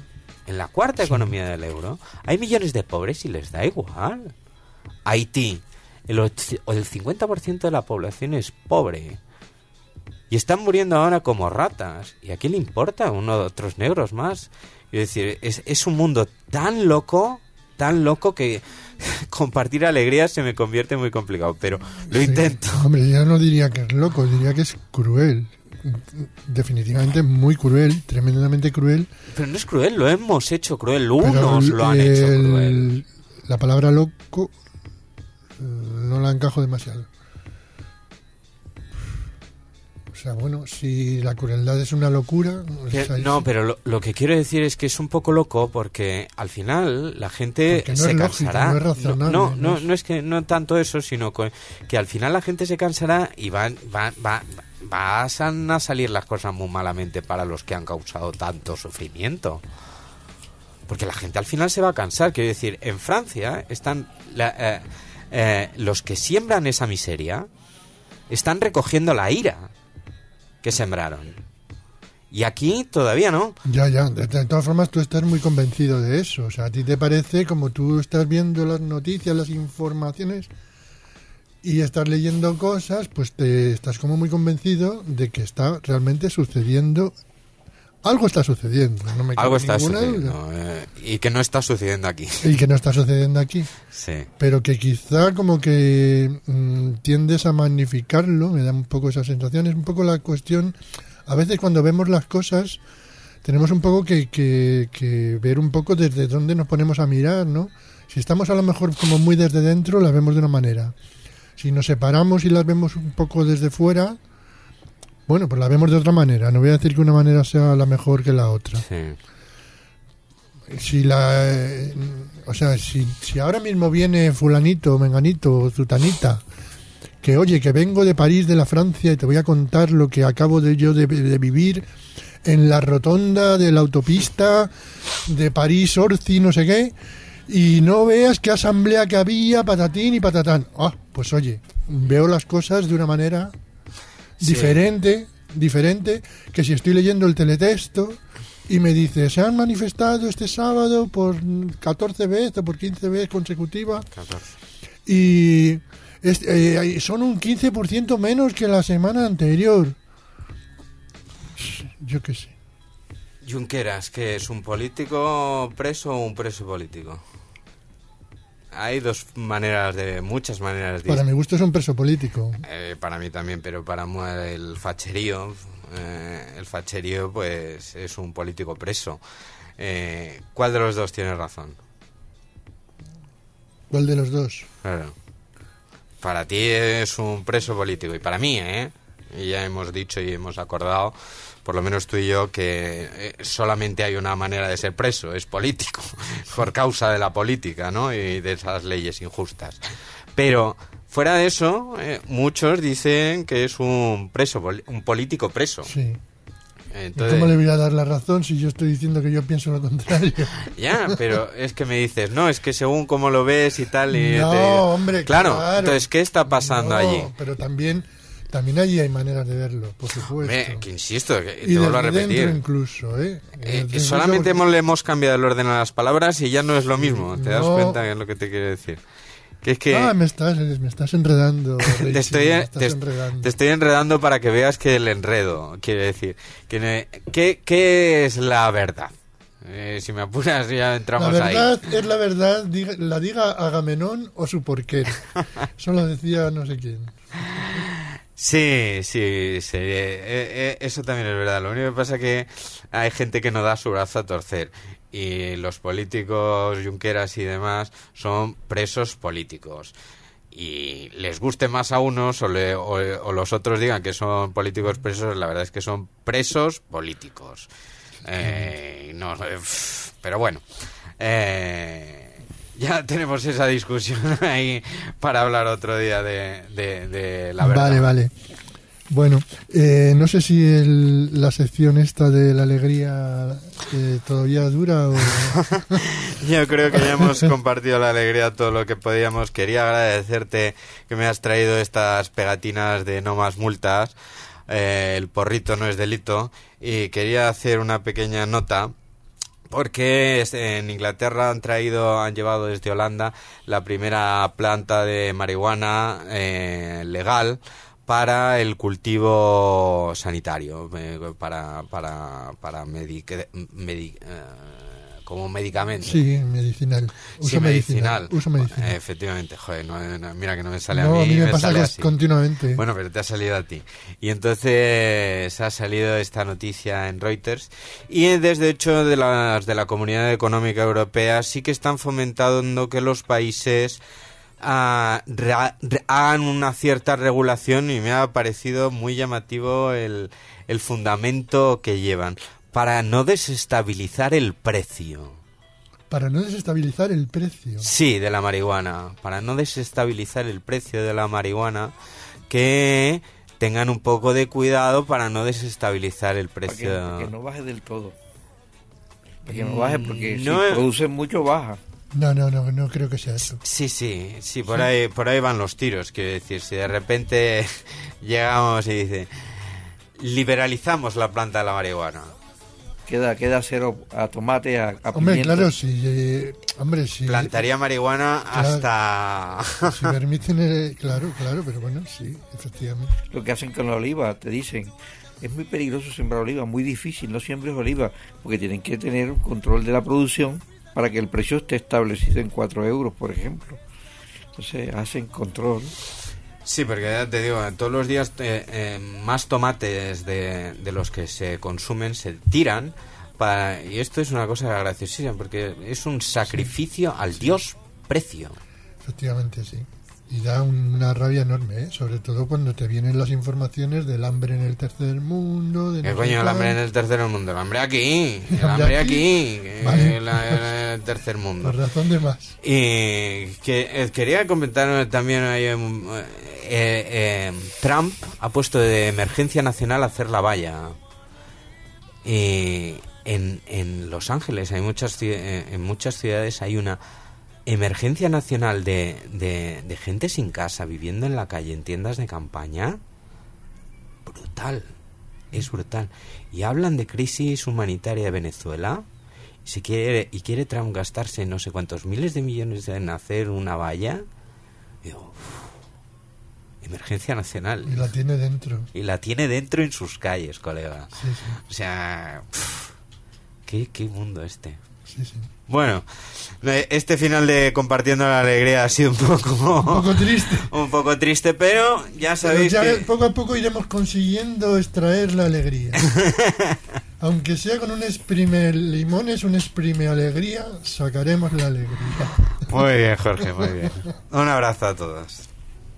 [SPEAKER 2] hay millones de pobres y les da igual. Haití, el 50% de la población es pobre y están muriendo ahora como ratas. ¿Y a quién le importa? Otros negros más. Es decir, es un mundo tan loco que compartir alegría se me convierte muy complicado, pero lo intento.
[SPEAKER 1] Hombre, ya no diría que es loco, diría que es cruel. Definitivamente muy cruel, tremendamente cruel.
[SPEAKER 2] Pero no es cruel, lo hemos hecho cruel, unos lo han hecho cruel.
[SPEAKER 1] La palabra loco no la encajo demasiado. O sea, bueno, si la crueldad es una locura...
[SPEAKER 2] No, pero lo que quiero decir es que es un poco loco porque al final la gente se cansará.
[SPEAKER 1] No es razonable.
[SPEAKER 2] No es que no tanto eso, sino que al final la gente se cansará y van a salir las cosas muy malamente para los que han causado tanto sufrimiento. Porque la gente al final se va a cansar. Quiero decir, en Francia están... los que siembran esa miseria están recogiendo la ira que sembraron. Y aquí todavía no.
[SPEAKER 1] Ya. De todas formas, tú estás muy convencido de eso. O sea, a ti te parece, como tú estás viendo las noticias, las informaciones y estás leyendo cosas, pues te estás como muy convencido de que está realmente sucediendo. Algo está sucediendo. No me
[SPEAKER 2] Algo está sucediendo. Y que no está sucediendo aquí.
[SPEAKER 1] Y que no está sucediendo aquí.
[SPEAKER 2] Sí.
[SPEAKER 1] Pero que quizá como que tiendes a magnificarlo, me da un poco esa sensación. Es un poco la cuestión... A veces cuando vemos las cosas tenemos un poco que ver un poco desde dónde nos ponemos a mirar, ¿no? Si estamos a lo mejor como muy desde dentro, las vemos de una manera. Si nos separamos y las vemos un poco desde fuera, bueno, pues las vemos de otra manera. No voy a decir que una manera sea la mejor que la otra.
[SPEAKER 2] Sí.
[SPEAKER 1] Si si ahora mismo viene fulanito, menganito o zutanita, que oye, que vengo de París, de la Francia, y te voy a contar lo que acabo de vivir en la rotonda de la autopista de París-Orci, no sé qué, y no veas qué asamblea que había, patatín y patatán. Pues oye, veo las cosas de una manera diferente, que si estoy leyendo el teletexto y me dice, se han manifestado este sábado por 14 veces o por 15 veces consecutivas
[SPEAKER 2] 14.
[SPEAKER 1] Y son un 15% menos que la semana anterior. Yo qué sé.
[SPEAKER 2] Junqueras, ¿qué es? ¿Un político preso o un preso político? Hay muchas maneras de...
[SPEAKER 1] Para mi gusto es un preso político.
[SPEAKER 2] Para mí también, pero para el facherío pues es un político preso. ¿Cuál de los dos tiene razón?
[SPEAKER 1] ¿Cuál de los dos?
[SPEAKER 2] Claro. Para ti es un preso político y para mí, y ya hemos dicho y hemos acordado, por lo menos tú y yo, que solamente hay una manera de ser preso, es político, por causa de la política, ¿no? Y de esas leyes injustas. Pero fuera de eso, muchos dicen que es un político preso.
[SPEAKER 1] Sí.
[SPEAKER 2] Entonces,
[SPEAKER 1] ¿cómo le voy a dar la razón si yo estoy diciendo que yo pienso lo contrario?
[SPEAKER 2] Ya, pero es que me dices, no, es que según cómo lo ves y tal... Y
[SPEAKER 1] no,
[SPEAKER 2] te digo,
[SPEAKER 1] hombre,
[SPEAKER 2] claro. Entonces, ¿qué está pasando allí?
[SPEAKER 1] Pero también allí hay maneras de verlo, por supuesto.
[SPEAKER 2] Que insisto, que
[SPEAKER 1] y
[SPEAKER 2] te vuelvo a
[SPEAKER 1] desde
[SPEAKER 2] repetir.
[SPEAKER 1] dentro incluso,
[SPEAKER 2] Solamente
[SPEAKER 1] porque...
[SPEAKER 2] le hemos cambiado el orden a las palabras y ya no es lo mismo. ¿Te das
[SPEAKER 1] No.
[SPEAKER 2] cuenta de lo que te quiero decir? Que es que...
[SPEAKER 1] me estás enredando.
[SPEAKER 2] Te estoy enredando para que veas que el enredo, quiere decir, ¿qué es la verdad? Si me apuras ya entramos ahí.
[SPEAKER 1] La verdad es la verdad, la diga Agamenón o su porquero. Eso lo decía no sé quién.
[SPEAKER 2] Sí, eso también es verdad. Lo único que pasa es que hay gente que no da su brazo a torcer. Y los políticos, Junqueras y demás, son presos políticos. Y les guste más a unos o los otros digan que son políticos presos, la verdad es que son presos políticos. Pero bueno, ya tenemos esa discusión ahí para hablar otro día de la verdad.
[SPEAKER 1] Vale. Bueno, no sé si la sección esta de la alegría todavía dura o...
[SPEAKER 2] Yo creo que ya hemos compartido la alegría todo lo que podíamos. Quería agradecerte que me has traído estas pegatinas de no más multas. El porrito no es delito. Y quería hacer una pequeña nota. Porque en Inglaterra han llevado desde Holanda la primera planta de marihuana legal para el cultivo sanitario, como medicamento.
[SPEAKER 1] Sí, medicinal.
[SPEAKER 2] Uso medicinal. Efectivamente, mira que no me sale a mí.
[SPEAKER 1] A mí me pasa
[SPEAKER 2] así.
[SPEAKER 1] Continuamente.
[SPEAKER 2] Bueno, pero te ha salido a ti. Y entonces ha salido esta noticia en Reuters. Y desde hecho de la Comunidad Económica Europea sí que están fomentando que los países hagan una cierta regulación, y me ha parecido muy llamativo el fundamento que llevan. Para no desestabilizar el precio.
[SPEAKER 1] Para no desestabilizar el precio.
[SPEAKER 2] Sí, de la marihuana. Para no desestabilizar el precio de la marihuana, que tengan un poco de cuidado para no desestabilizar el precio.
[SPEAKER 4] Para que no baje del todo. Para que no baje, porque si produce mucho, baja.
[SPEAKER 1] No creo que sea eso.
[SPEAKER 2] Sí, por ahí van los tiros. Quiero decir, si de repente llegamos y dice, liberalizamos la planta de la marihuana.
[SPEAKER 4] Queda cero a tomate, a
[SPEAKER 1] hombre,
[SPEAKER 4] pimiento.
[SPEAKER 1] claro, sí.
[SPEAKER 2] Plantaría marihuana hasta...
[SPEAKER 1] Si permiten, claro, pero bueno, sí, efectivamente.
[SPEAKER 4] Lo que hacen con la oliva, te dicen, es muy peligroso sembrar oliva, muy difícil, no siembres oliva, porque tienen que tener un control de la producción para que el precio esté establecido en 4 euros, por ejemplo. Entonces hacen control.
[SPEAKER 2] Sí, porque ya te digo, todos los días más tomates de los que se consumen se tiran y esto es una cosa graciosísima porque es un sacrificio al dios precio.
[SPEAKER 1] Efectivamente, sí. Y da una rabia enorme, ¿eh? Sobre todo cuando te vienen las informaciones del hambre en el tercer mundo. De
[SPEAKER 2] ¿Qué
[SPEAKER 1] no
[SPEAKER 2] coño
[SPEAKER 1] sé
[SPEAKER 2] el hambre en
[SPEAKER 1] cuál.
[SPEAKER 2] el tercer mundo? El hambre aquí. El
[SPEAKER 1] ¿El hambre
[SPEAKER 2] hambre
[SPEAKER 1] aquí?
[SPEAKER 2] aquí.
[SPEAKER 1] Vale.
[SPEAKER 2] El tercer mundo.
[SPEAKER 1] Por razón de más.
[SPEAKER 2] Y que quería comentar también, Trump ha puesto de emergencia nacional hacer la valla. Y en Los Ángeles en muchas ciudades hay una emergencia nacional de gente sin casa, viviendo en la calle, en tiendas de campaña. Brutal. Es brutal. Y hablan de crisis humanitaria de Venezuela. Quiere Trump gastarse no sé cuántos miles de millones en hacer una valla. Digo, emergencia nacional.
[SPEAKER 1] Y la tiene dentro.
[SPEAKER 2] Y la tiene dentro en sus calles, colega.
[SPEAKER 1] Sí, sí.
[SPEAKER 2] O sea, qué mundo este.
[SPEAKER 1] Sí, sí.
[SPEAKER 2] Bueno, este final de Compartiendo la Alegría ha sido un poco
[SPEAKER 1] triste.
[SPEAKER 2] Un poco triste, pero ya sabéis
[SPEAKER 1] Pero ya
[SPEAKER 2] que
[SPEAKER 1] poco a poco iremos consiguiendo extraer la alegría. Aunque sea con un exprime limones, un exprime alegría, sacaremos la alegría.
[SPEAKER 2] Muy bien, Jorge, muy bien. Un abrazo a todos.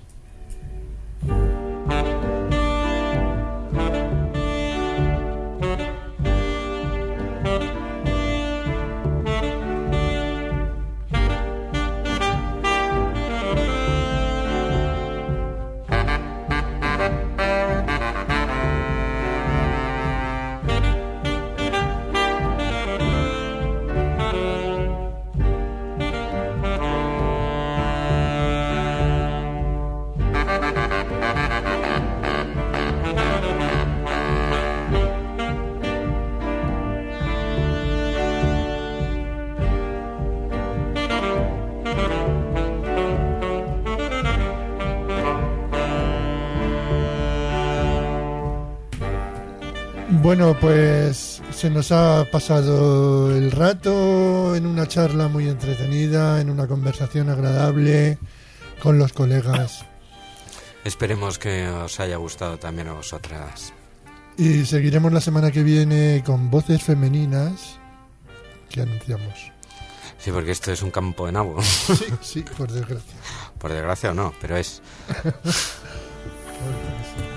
[SPEAKER 1] Bueno, pues se nos ha pasado el rato en una charla muy entretenida, en una conversación agradable con los colegas.
[SPEAKER 2] Esperemos que os haya gustado también a vosotras.
[SPEAKER 1] Y seguiremos la semana que viene con voces femeninas que anunciamos.
[SPEAKER 2] Sí, porque esto es un campo de nabo.
[SPEAKER 1] Sí, sí, por desgracia.
[SPEAKER 2] Por desgracia o no, pero es.
[SPEAKER 1] Claro que sí.